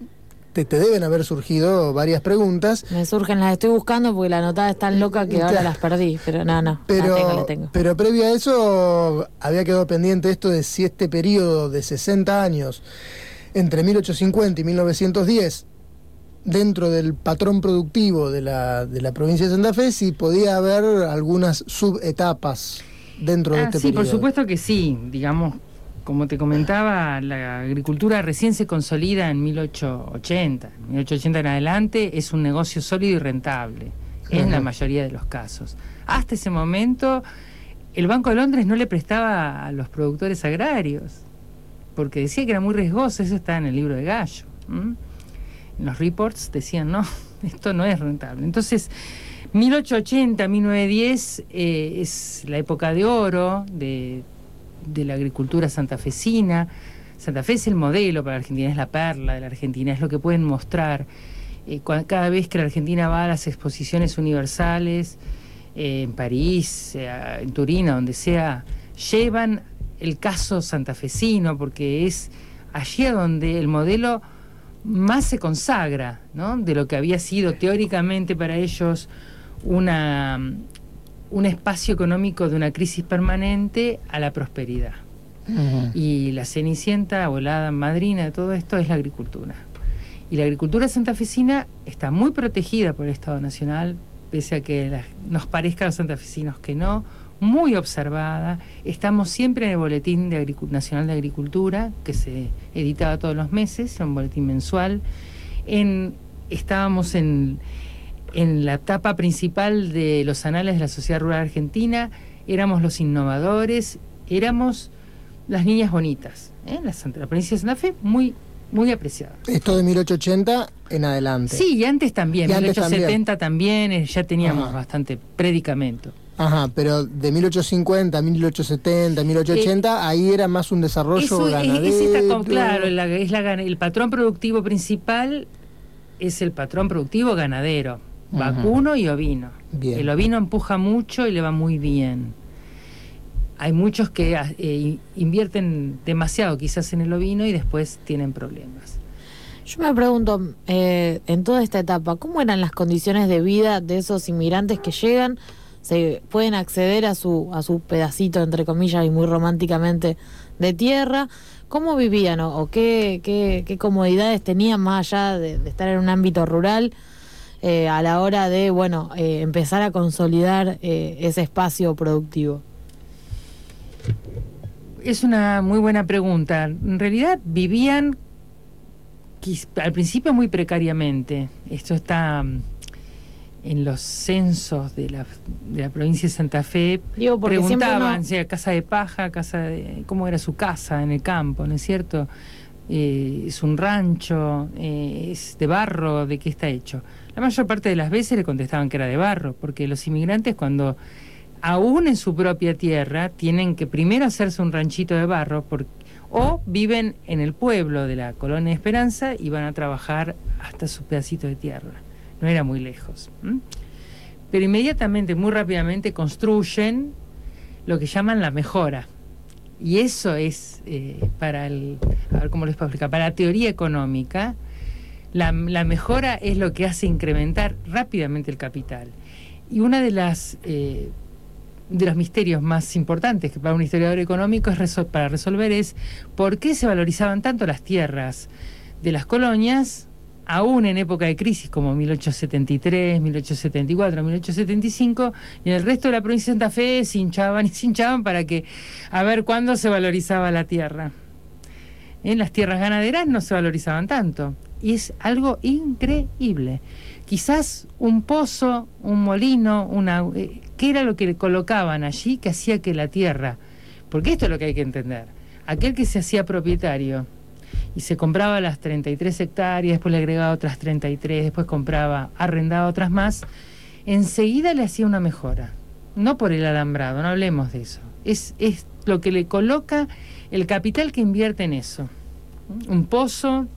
Te, te deben haber surgido varias preguntas. Me surgen, las estoy buscando porque la anotada es tan loca que ahora las perdí, pero no, no, pero, la tengo, la tengo. Pero previo a eso había quedado pendiente esto de si este periodo de sesenta años, entre mil ochocientos cincuenta y mil novecientos diez, dentro del patrón productivo de la, de la provincia de Santa Fe, si podía haber algunas subetapas dentro ah, de este sí, periodo. Sí, por supuesto que sí, digamos. Como te comentaba, la agricultura recién se consolida en mil ochocientos ochenta. mil ochocientos ochenta en adelante es un negocio sólido y rentable, en uh-huh. la mayoría de los casos. Hasta ese momento, el Banco de Londres no le prestaba a los productores agrarios, porque decía que era muy riesgoso. Eso está en el libro de Gallo. ¿Mm? En los reports decían, no, esto no es rentable. Entonces, mil ochocientos ochenta, mil novecientos diez eh, es la época de oro de... de la agricultura santafesina. Santa Fe es el modelo para la Argentina, es la perla de la Argentina, es lo que pueden mostrar eh, cada vez que la Argentina va a las exposiciones universales, eh, en París, eh, en Turín, donde sea, llevan el caso santafesino, porque es allí a donde el modelo más se consagra, ¿no? De lo que había sido teóricamente para ellos una... un espacio económico de una crisis permanente a la prosperidad. Uh-huh. Y la cenicienta o la hada madrina de todo esto es la agricultura. Y la agricultura santafesina está muy protegida por el Estado Nacional, pese a que la, nos parezca a los santafesinos que no, muy observada. Estamos siempre en el Boletín de Agric- Nacional de Agricultura, que se editaba todos los meses, un boletín mensual. En, estábamos en... en la etapa principal de los anales de la sociedad rural argentina, éramos los innovadores, éramos las niñas bonitas, ¿eh? la, Santa, la provincia de Santa Fe, muy, muy apreciada. Esto de mil ochocientos ochenta en adelante. Sí, y antes también, y mil ochocientos setenta antes también, también ya teníamos Ajá. bastante predicamento. Ajá, pero de mil ochocientos cincuenta, mil ochocientos setenta, mil ochocientos ochenta, eh, ahí era más un desarrollo eso, ganadero. Es, es esta, claro, la, es la, el patrón productivo principal es el patrón productivo ganadero. Vacuno uh-huh. y ovino. Bien. El ovino empuja mucho y le va muy bien. hay muchos que eh, invierten demasiado quizás en el ovino y después tienen problemas. Yo me pregunto, eh, en toda esta etapa, ¿cómo eran las condiciones de vida de esos inmigrantes que llegan? ¿Se pueden acceder a su a su pedacito, entre comillas, y muy románticamente, de tierra? ¿Cómo vivían o, o qué, qué, qué comodidades tenían más allá de, de estar en un ámbito rural eh, a la hora de, bueno, eh, empezar a consolidar eh, ese espacio productivo? Es una muy buena pregunta. En realidad vivían al principio muy precariamente. Esto está en los censos de la, de la provincia de Santa Fe. Digo, preguntaban, no... o sea, casa de paja, casa de, cómo era su casa en el campo, ¿no es cierto? Eh, es un rancho, eh, es de barro, ¿de qué está hecho? La mayor parte de las veces le contestaban que era de barro, porque los inmigrantes cuando aún en su propia tierra tienen que primero hacerse un ranchito de barro, porque o viven en el pueblo de la Colonia Esperanza y van a trabajar hasta su pedacito de tierra. No era muy lejos. ¿m? Pero inmediatamente, muy rápidamente, construyen lo que llaman la mejora. Y eso es eh, para el... A ver cómo les puedo explicar. Para la teoría económica, la, la mejora es lo que hace incrementar rápidamente el capital. Y una de las... Eh, de los misterios más importantes que para un historiador económico es resol- para resolver es por qué se valorizaban tanto las tierras de las colonias, aún en época de crisis como mil ochocientos setenta y tres, mil ochocientos setenta y cuatro, mil ochocientos setenta y cinco, y en el resto de la provincia de Santa Fe se hinchaban y se hinchaban para que, a ver cuándo se valorizaba la tierra. En las tierras ganaderas no se valorizaban tanto, y es algo increíble. Quizás un pozo, un molino, una... Eh, ¿qué era lo que le colocaban allí que hacía que la tierra? Porque esto es lo que hay que entender. Aquel que se hacía propietario y se compraba las treinta y tres hectáreas, después le agregaba otras treinta y tres, después compraba, arrendaba otras más, enseguida le hacía una mejora. No por el alambrado, no hablemos de eso. Es, es lo que le coloca el capital que invierte en eso. Un pozo,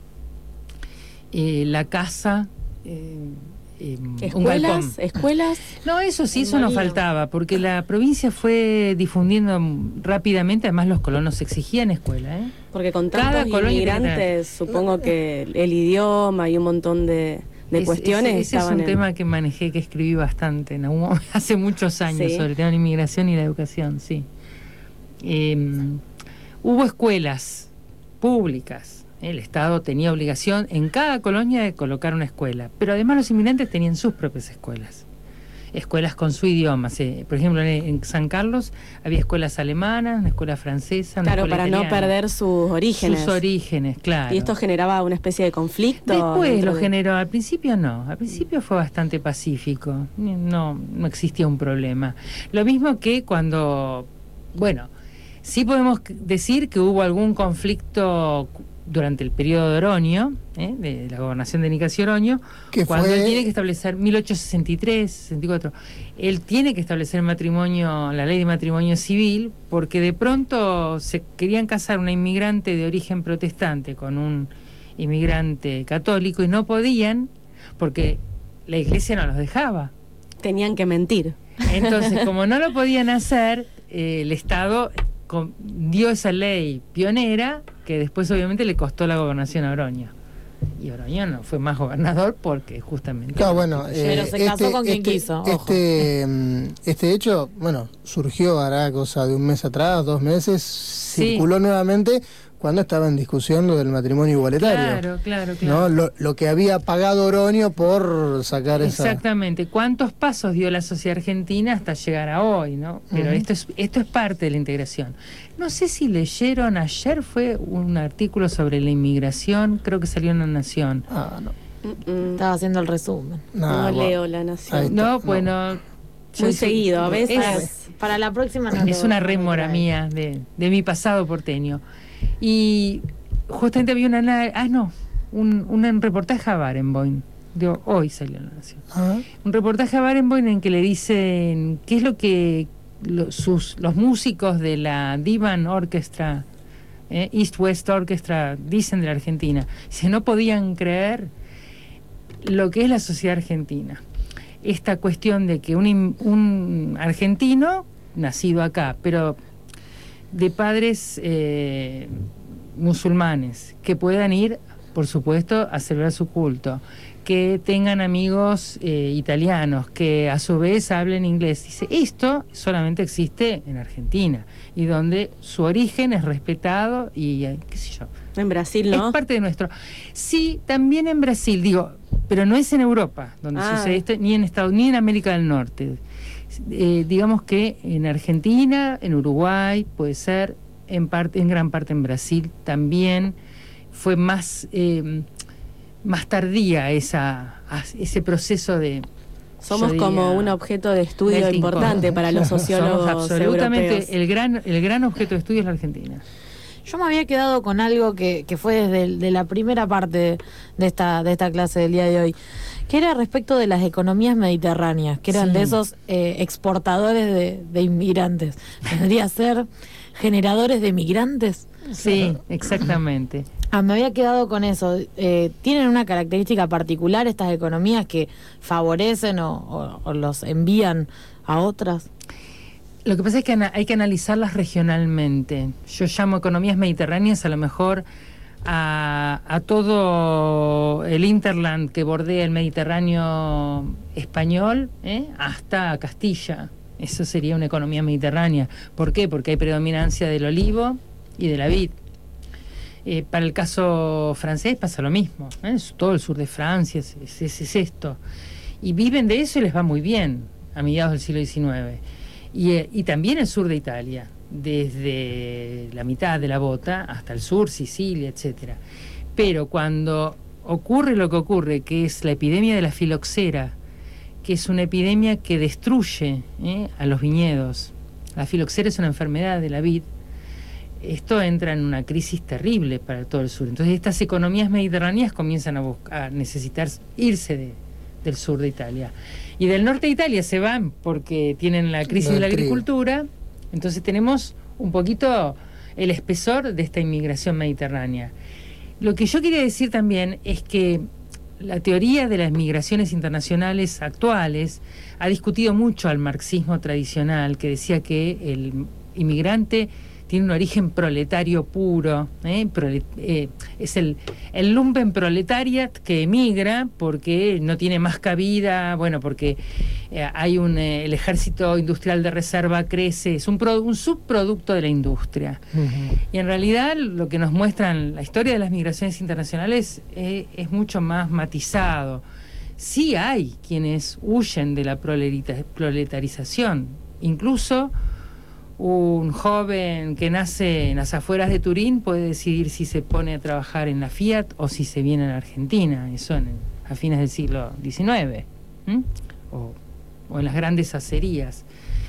eh, la casa... Eh, Eh, ¿Escuelas? ¿Escuelas? No, eso sí, eso nos faltaba, porque la provincia fue difundiendo rápidamente, además los colonos exigían escuela, ¿eh? Porque con tantos inmigrantes, supongo que el idioma y un montón de, de es, cuestiones ese, ese estaban es un en... tema que manejé, que escribí bastante, en algún, hace muchos años, ¿sí? Sobre el tema de la inmigración y la educación, sí. Eh, hubo escuelas públicas. El Estado tenía obligación en cada colonia de colocar una escuela, pero además los inmigrantes tenían sus propias escuelas, escuelas con su idioma. Sí, por ejemplo, en, en San Carlos había escuelas alemanas, una escuela francesa, una claro, escuela para italiana. No perder sus orígenes. Sus orígenes, claro. ¿Y esto generaba una especie de conflicto? Después lo de... generó, al principio no, al principio fue bastante pacífico, no, no existía un problema. Lo mismo que cuando, bueno, sí podemos decir que hubo algún conflicto durante el periodo de Oroño, ¿eh? de la gobernación de Nicasio Oroño, cuando fue... él tiene que establecer, mil ochocientos sesenta y tres, sesenta y cuatro, él tiene que establecer matrimonio, la ley de matrimonio civil, porque de pronto se querían casar una inmigrante de origen protestante con un inmigrante católico y no podían, porque la iglesia no los dejaba. Tenían que mentir. Entonces, como no lo podían hacer, eh, el Estado con, dio esa ley pionera, que después obviamente le costó la gobernación a Oroño. Y Oroño no fue más gobernador porque justamente... Claro, bueno, eh, pero se casó este, con quien este, quiso, ojo. Este, este hecho, bueno, surgió hará cosa de un mes atrás, dos meses, sí. Circuló nuevamente cuando estaba en discusión lo del matrimonio igualitario. Claro, claro, claro. ¿No? Lo, lo que había pagado Oroño por sacar esa... Exactamente. ¿Cuántos pasos dio la sociedad argentina hasta llegar a hoy, no? Pero uh-huh. esto es esto es parte de la integración. No sé si leyeron, ayer fue un artículo sobre la inmigración, creo que salió en La Nación. Ah, no. Mm-mm. Estaba haciendo el resumen. No, no bueno. leo La Nación. Está, no, no, bueno... Muy seguido, a veces... Es, para la próxima... No es lo, una no rémora mía de, de mi pasado porteño. Y justamente había una... Ah, no, un, un reportaje a Barenboim. De hoy salió en La Nación. Uh-huh. Un reportaje a Barenboim en que le dicen qué es lo que lo, sus, los músicos de la Divan Orchestra, eh, East West Orchestra, dicen de la Argentina. Si no podían creer lo que es la sociedad argentina. Esta cuestión de que un, un argentino, nacido acá, pero de padres eh, musulmanes que puedan ir, por supuesto, a celebrar su culto, que tengan amigos eh, italianos, que a su vez hablen inglés. Dice, esto solamente existe en Argentina, y donde su origen es respetado y, eh, qué sé yo. En Brasil, ¿no? Es parte de nuestro... Sí, también en Brasil, digo, pero no es en Europa donde Ah. sucede esto, ni en Estados ni en América del Norte. Eh, digamos que en Argentina, en Uruguay, puede ser, en parte, en gran parte en Brasil también, fue más... Eh, más tardía esa ese proceso de... Somos como un objeto de estudio importante para los sociólogos Somos absolutamente europeos. el gran, el gran objeto de estudio es la Argentina. Yo me había quedado con algo que, que fue desde el- de la primera parte de esta, de esta clase del día de hoy, que era respecto de las economías mediterráneas, que eran Sí. de esos eh, exportadores de, de inmigrantes. ¿Vendría a ser generadores de migrantes? Sí, exactamente. Ah, me había quedado con eso. Eh, ¿Tienen una característica particular estas economías que favorecen o, o- o los envían a otras? Lo que pasa es que ana- hay que analizarlas regionalmente. Yo llamo economías mediterráneas a lo mejor a, a todo el hinterland que bordea el Mediterráneo español, ¿eh? hasta Castilla. Eso sería una economía mediterránea. ¿Por qué? Porque hay predominancia del olivo y de la vid. Eh, para el caso francés pasa lo mismo, ¿eh? Es todo el sur de Francia es, es, es- es esto. Y viven de eso y les va muy bien a mediados del siglo diecinueve. Y, eh, y también el sur de Italia, desde la mitad de la bota hasta el sur, Sicilia, etcétera. Pero cuando ocurre lo que ocurre, que es la epidemia de la filoxera, que es una epidemia que destruye ¿eh? a los viñedos. La filoxera es una enfermedad de la vid. Esto entra en una crisis terrible para todo el sur. Entonces estas economías mediterráneas comienzan a, buscar, a necesitar irse de, del sur de Italia. Y del norte de Italia se van porque tienen la crisis Lo de la del trigo. agricultura. Entonces tenemos un poquito el espesor de esta inmigración mediterránea. Lo que yo quería decir también es que la teoría de las migraciones internacionales actuales ha discutido mucho al marxismo tradicional, que decía que el inmigrante tiene un origen proletario puro, ¿eh? Prole- eh, es el, el lumpen proletariat que emigra porque no tiene más cabida, bueno, porque eh, hay un eh, el ejército industrial de reserva crece, es un, pro- un subproducto de la industria. Y en realidad lo que nos muestran la historia de las migraciones internacionales eh, es mucho más matizado. Sí hay quienes huyen de la prolerita- proletarización, incluso un joven que nace en las afueras de Turín puede decidir si se pone a trabajar en la Fiat o si se viene a la Argentina, eso en, a fines del siglo diecinueve, ¿m? o, o en las grandes acerías.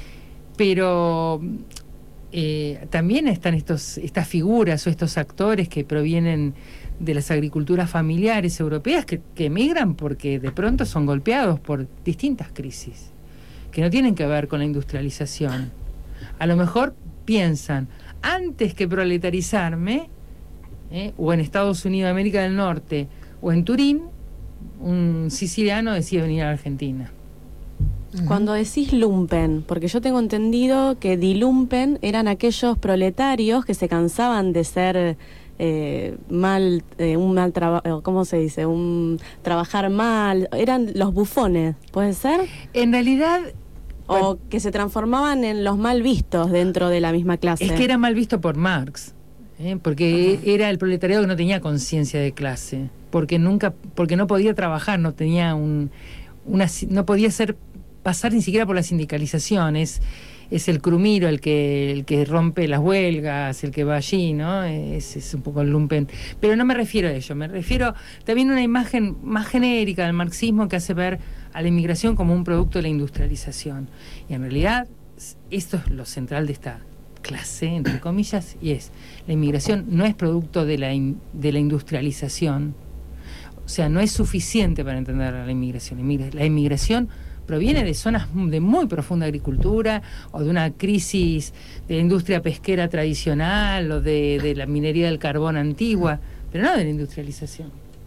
Pero eh, también están estos, estas figuras o estos actores que provienen de las agriculturas familiares europeas que, que emigran porque de pronto son golpeados por distintas crisis que no tienen que ver con la industrialización. A lo mejor piensan, antes que proletarizarme, eh, o en Estados Unidos de América del Norte, o en Turín, un siciliano decide venir a la Argentina. Cuando decís lumpen, porque yo tengo entendido que dilumpen eran aquellos proletarios que se cansaban de ser eh, mal, eh, un mal trabajo, ¿cómo se dice? Un trabajar mal, eran los bufones, ¿puede ser? En realidad... O que se transformaban en los mal vistos dentro de la misma clase. Es que era mal visto por Marx, ¿eh? porque uh-huh. era el proletariado que no tenía conciencia de clase, porque nunca, porque no podía trabajar, no tenía un, una, no podía ser pasar ni siquiera por la sindicalización. Es, es el crumiro el que el que rompe las huelgas, el que va allí, ¿no? Es, es un poco el lumpen. Pero no me refiero a ello, me refiero también a una imagen más genérica del marxismo que hace ver a la inmigración como un producto de la industrialización. Y en realidad esto es lo central de esta clase, entre comillas, y es, la inmigración no es producto de la, in, de la industrialización, o sea, no es suficiente para entender la inmigración. La inmigración proviene de zonas de muy profunda agricultura o de una crisis de la industria pesquera tradicional o de, de la minería del carbón antigua, pero no de la industrialización.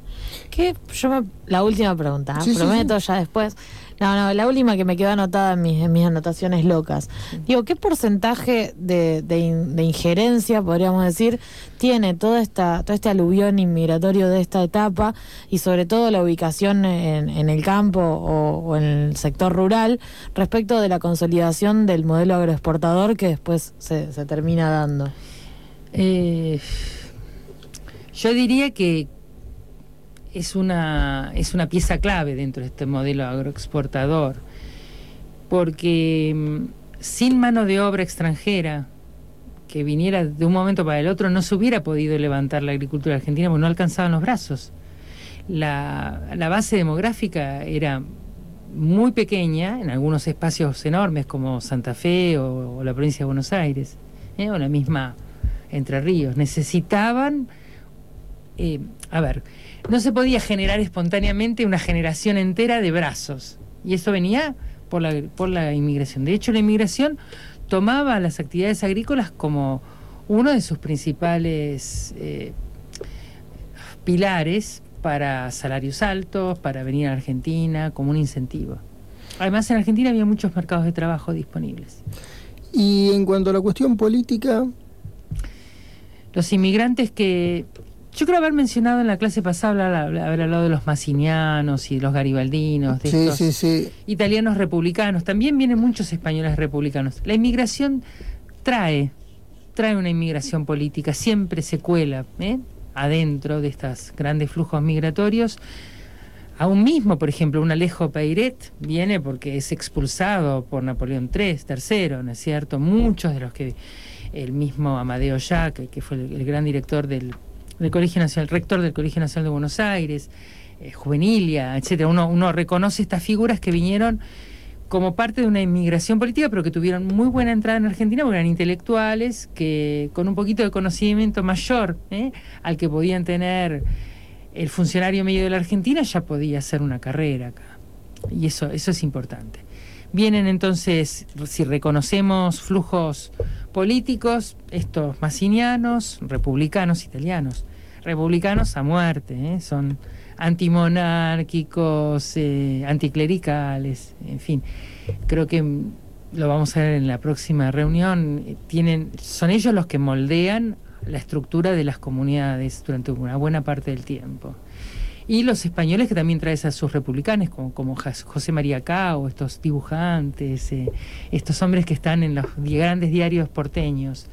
¿Qué? Yo me, la última pregunta, Sí, sí, prometo sí. ya después. No, no, la última que me quedó anotada en mis, en mis anotaciones locas. Digo, ¿qué porcentaje de, de, in- de injerencia, podríamos decir, tiene toda esta, todo este aluvión inmigratorio de esta etapa y sobre todo la ubicación en, en el campo o, o en el sector rural respecto de la consolidación del modelo agroexportador que después se, se termina dando? Eh, yo diría que es una, es una pieza clave dentro de este modelo agroexportador, porque mm, sin mano de obra extranjera que viniera de un momento para el otro no se hubiera podido levantar la agricultura argentina porque no alcanzaban los brazos. La, la base demográfica era muy pequeña en algunos espacios enormes como Santa Fe o, o la provincia de Buenos Aires, ¿eh? o la misma Entre Ríos. Necesitaban, eh, a ver, no se podía generar espontáneamente una generación entera de brazos, y eso venía por la, por la inmigración. De hecho, la inmigración tomaba las actividades agrícolas como uno de sus principales eh, pilares para salarios altos, para venir a Argentina, como un incentivo. Además, en Argentina había muchos mercados de trabajo disponibles. Y en cuanto a la cuestión política, los inmigrantes que... Yo creo haber mencionado en la clase pasada, haber, haber hablado de los massinianos y de los garibaldinos, de sí, estos sí, sí. italianos republicanos. También vienen muchos españoles republicanos. La inmigración trae, trae una inmigración política, siempre se cuela ¿eh? adentro de estos grandes flujos migratorios. Aún mismo, por ejemplo, un Alejo Peiret viene porque es expulsado por Napoleón tercero, ¿no es cierto? Muchos de los que... El mismo Amadeo Jack, que fue el, el gran director del... del Colegio Nacional, rector del Colegio Nacional de Buenos Aires, eh, Juvenilia, etcétera. Uno, uno reconoce estas figuras que vinieron como parte de una inmigración política, pero que tuvieron muy buena entrada en Argentina porque eran intelectuales que con un poquito de conocimiento mayor ¿eh? al que podían tener el funcionario medio de la Argentina, ya podía hacer una carrera acá. Y eso, eso es importante. Vienen entonces, si reconocemos flujos políticos, estos massinianos, republicanos italianos, republicanos a muerte, ¿eh? son antimonárquicos, eh, anticlericales, en fin. Creo que lo vamos a ver en la próxima reunión. Tienen, son ellos los que moldean la estructura de las comunidades durante una buena parte del tiempo. Y los españoles que también traen a sus republicanos, como, como José María Cao, estos dibujantes, eh, estos hombres que están en los grandes diarios porteños.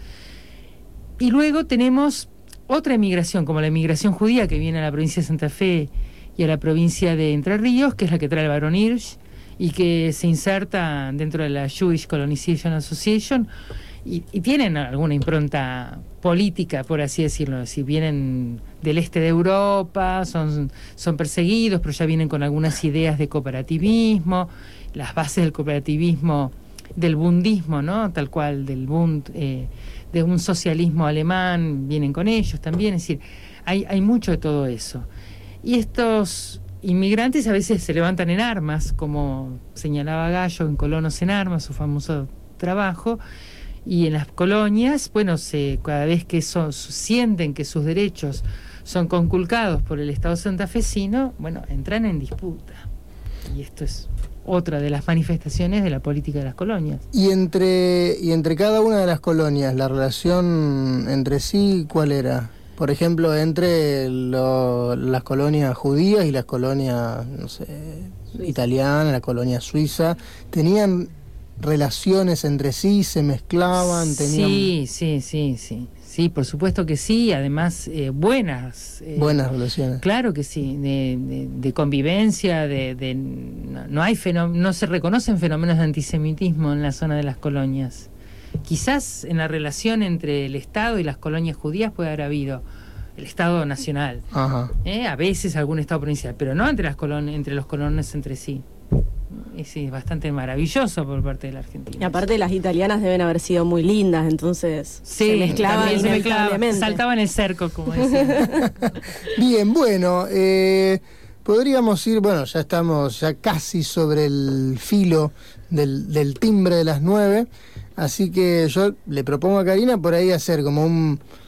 Y luego tenemos otra emigración, como la emigración judía que viene a la provincia de Santa Fe y a la provincia de Entre Ríos, que es la que trae el barón Hirsch, y que se inserta dentro de la Jewish Colonization Association, y, y tienen alguna impronta política, por así decirlo. Si vienen del este de Europa, son, son perseguidos, pero ya vienen con algunas ideas de cooperativismo, las bases del cooperativismo, del bundismo, ¿no? Tal cual, del Bund, eh, de un socialismo alemán, vienen con ellos también. Es decir, hay, hay mucho de todo eso. Y estos inmigrantes a veces se levantan en armas, como señalaba Gallo en Colonos en Armas, su famoso trabajo. Y en las colonias, bueno, se, cada vez que son, sienten que sus derechos son conculcados por el Estado santafesino, bueno, entran en disputa. Y esto es otra de las manifestaciones de la política de las colonias. Y entre, y entre cada una de las colonias, la relación entre sí, ¿cuál era? Por ejemplo, entre lo, las colonias judías y las colonias, no sé, italianas, la colonia suiza, ¿tenían relaciones entre sí, se mezclaban? Tenían... Sí, sí, sí, sí. Sí, por supuesto que sí, además eh, buenas. Eh, buenas relaciones. Claro que sí, de, de, de convivencia, de, de no, no hay fenó- no se reconocen fenómenos de antisemitismo en la zona de las colonias. Quizás en la relación entre el Estado y las colonias judías puede haber habido el Estado nacional, Ajá. ¿eh? a veces algún Estado provincial, pero no entre las colon- entre los colonos entre sí. Y sí, es bastante maravilloso por parte de la Argentina. Y aparte las italianas deben haber sido muy lindas, entonces sí, se mezclaban se inevitablemente. Saltaban el cerco, como decían. Bien, bueno, eh, podríamos ir, bueno, ya estamos ya casi sobre el filo del, del timbre de las nueve, así que yo le propongo a Karina por ahí hacer como un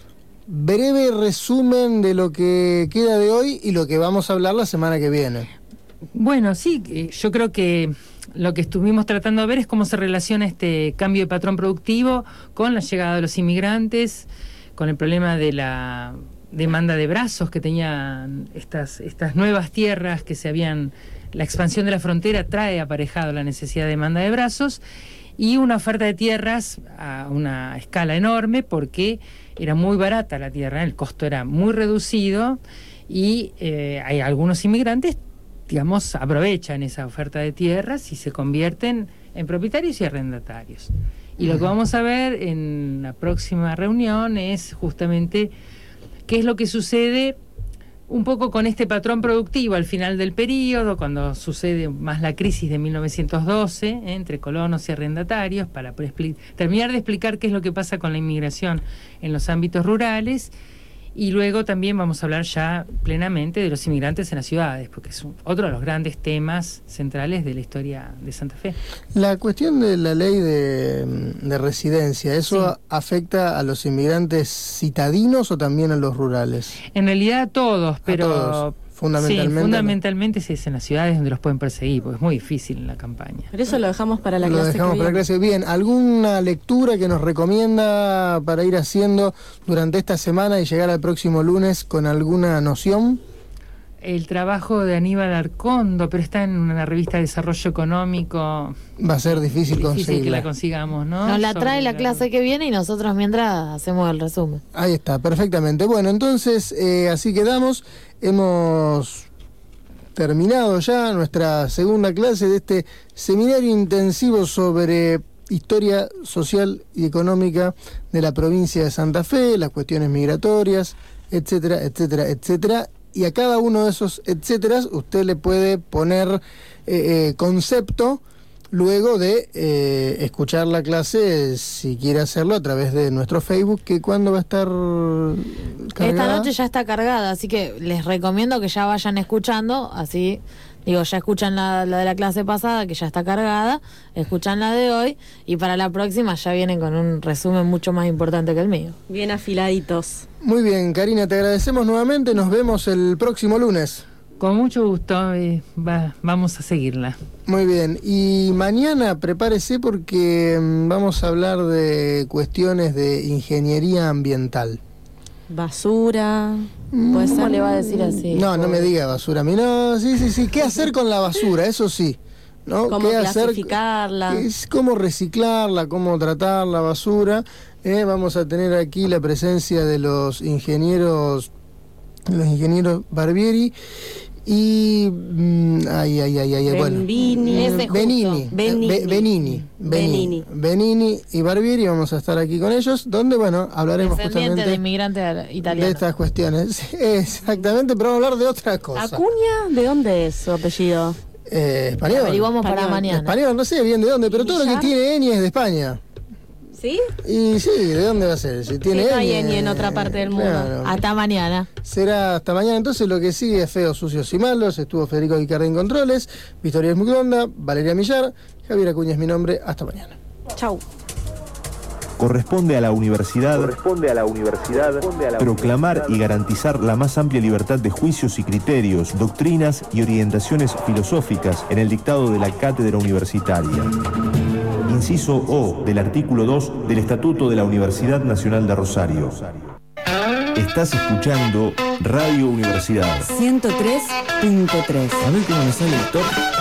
breve resumen de lo que queda de hoy y lo que vamos a hablar la semana que viene. Bueno, sí, yo creo que lo que estuvimos tratando de ver es cómo se relaciona este cambio de patrón productivo con la llegada de los inmigrantes, con el problema de la demanda de brazos que tenían estas, estas nuevas tierras que se habían... La expansión de la frontera trae aparejado la necesidad de demanda de brazos y una oferta de tierras a una escala enorme porque era muy barata la tierra, el costo era muy reducido y eh, hay algunos inmigrantes, digamos, aprovechan esa oferta de tierras y se convierten en propietarios y arrendatarios. Y lo que vamos a ver en la próxima reunión es justamente qué es lo que sucede un poco con este patrón productivo al final del periodo, cuando sucede más la crisis de mil novecientos doce, ¿eh? entre colonos y arrendatarios, para terminar de explicar qué es lo que pasa con la inmigración en los ámbitos rurales. Y luego también vamos a hablar ya plenamente de los inmigrantes en las ciudades, porque es un, otro de los grandes temas centrales de la historia de Santa Fe. La cuestión de la ley de, de residencia, ¿eso sí. afecta a los inmigrantes citadinos o también a los rurales? En realidad a todos, pero... A todos. Fundamentalmente, sí, fundamentalmente ¿no? es en las ciudades donde los pueden perseguir, porque es muy difícil en la campaña. Pero eso lo dejamos para la lo clase dejamos que para viene. la clase. Bien, ¿alguna lectura que nos recomienda para ir haciendo durante esta semana y llegar al próximo lunes con alguna noción? El trabajo de Aníbal Arcondo, pero está en una revista de desarrollo económico. Va a ser difícil, difícil conseguirla. que la consigamos, ¿no? Nos la Sobre trae la la... clase que viene y nosotros mientras hacemos el resumen. Ahí está, perfectamente. Bueno, entonces eh, así quedamos. Hemos terminado ya nuestra segunda clase de este seminario intensivo sobre historia social y económica de la provincia de Santa Fe, las cuestiones migratorias, etcétera, etcétera, etcétera. Y a cada uno de esos etcéteras usted le puede poner eh, eh, concepto luego de eh, escuchar la clase, si quiere hacerlo a través de nuestro Facebook, que ¿cuándo va a estar cargada? Esta noche ya está cargada, así que les recomiendo que ya vayan escuchando, así, digo, ya escuchan la, la de la clase pasada, que ya está cargada, escuchan la de hoy, y para la próxima ya vienen con un resumen mucho más importante que el mío. Bien afiladitos. Muy bien, Karina, te agradecemos nuevamente, nos vemos el próximo lunes. Con mucho gusto, eh, va, vamos a seguirla. Muy bien, y mañana prepárese porque mm, vamos a hablar de cuestiones de ingeniería ambiental. Basura, ¿Puede ¿Cómo le va a decir así? No, no me diga basura a mí, no, sí, sí, sí, ¿qué hacer con la basura? Eso sí, ¿no? Cómo ¿Qué hacer? clasificarla. Es cómo reciclarla, cómo tratar la basura. Eh, vamos a tener aquí la presencia de los ingenieros, los ingenieros Barbieri. Y mm, ay ay ay ay bueno Benvini, Benini Benini Benini. Benini Benini Benini y Barbieri, vamos a estar aquí con ellos, donde bueno hablaremos justamente de inmigrante italiano, de estas cuestiones. Exactamente, pero vamos a hablar de otra cosa. ¿Acuña? ¿De dónde es su apellido? Eh, español. Averiguamos Español. para mañana. Español, no sé bien de dónde, pero todo lo que tiene ñ es de España. ¿Sí? Y sí, ¿de dónde va a ser? Si tiene Sí, no hay ñ, ñ en otra parte del mundo. claro. Hasta mañana. Será hasta mañana. Entonces lo que sigue es Feos, Sucios y Malos. Estuvo Federico Guicardi en Controles, Victoria Esmugdonda, Valeria Millar, Javier Acuña es mi nombre. Hasta mañana. Chau. Corresponde a la universidad Corresponde a la universidad corresponde a la proclamar universidad. y garantizar la más amplia libertad de juicios y criterios, doctrinas y orientaciones filosóficas en el dictado de la cátedra universitaria. Inciso O del artículo dos del Estatuto de la Universidad Nacional de Rosario. Estás escuchando Radio Universidad. ciento tres punto tres. A ver cómo me sale el top.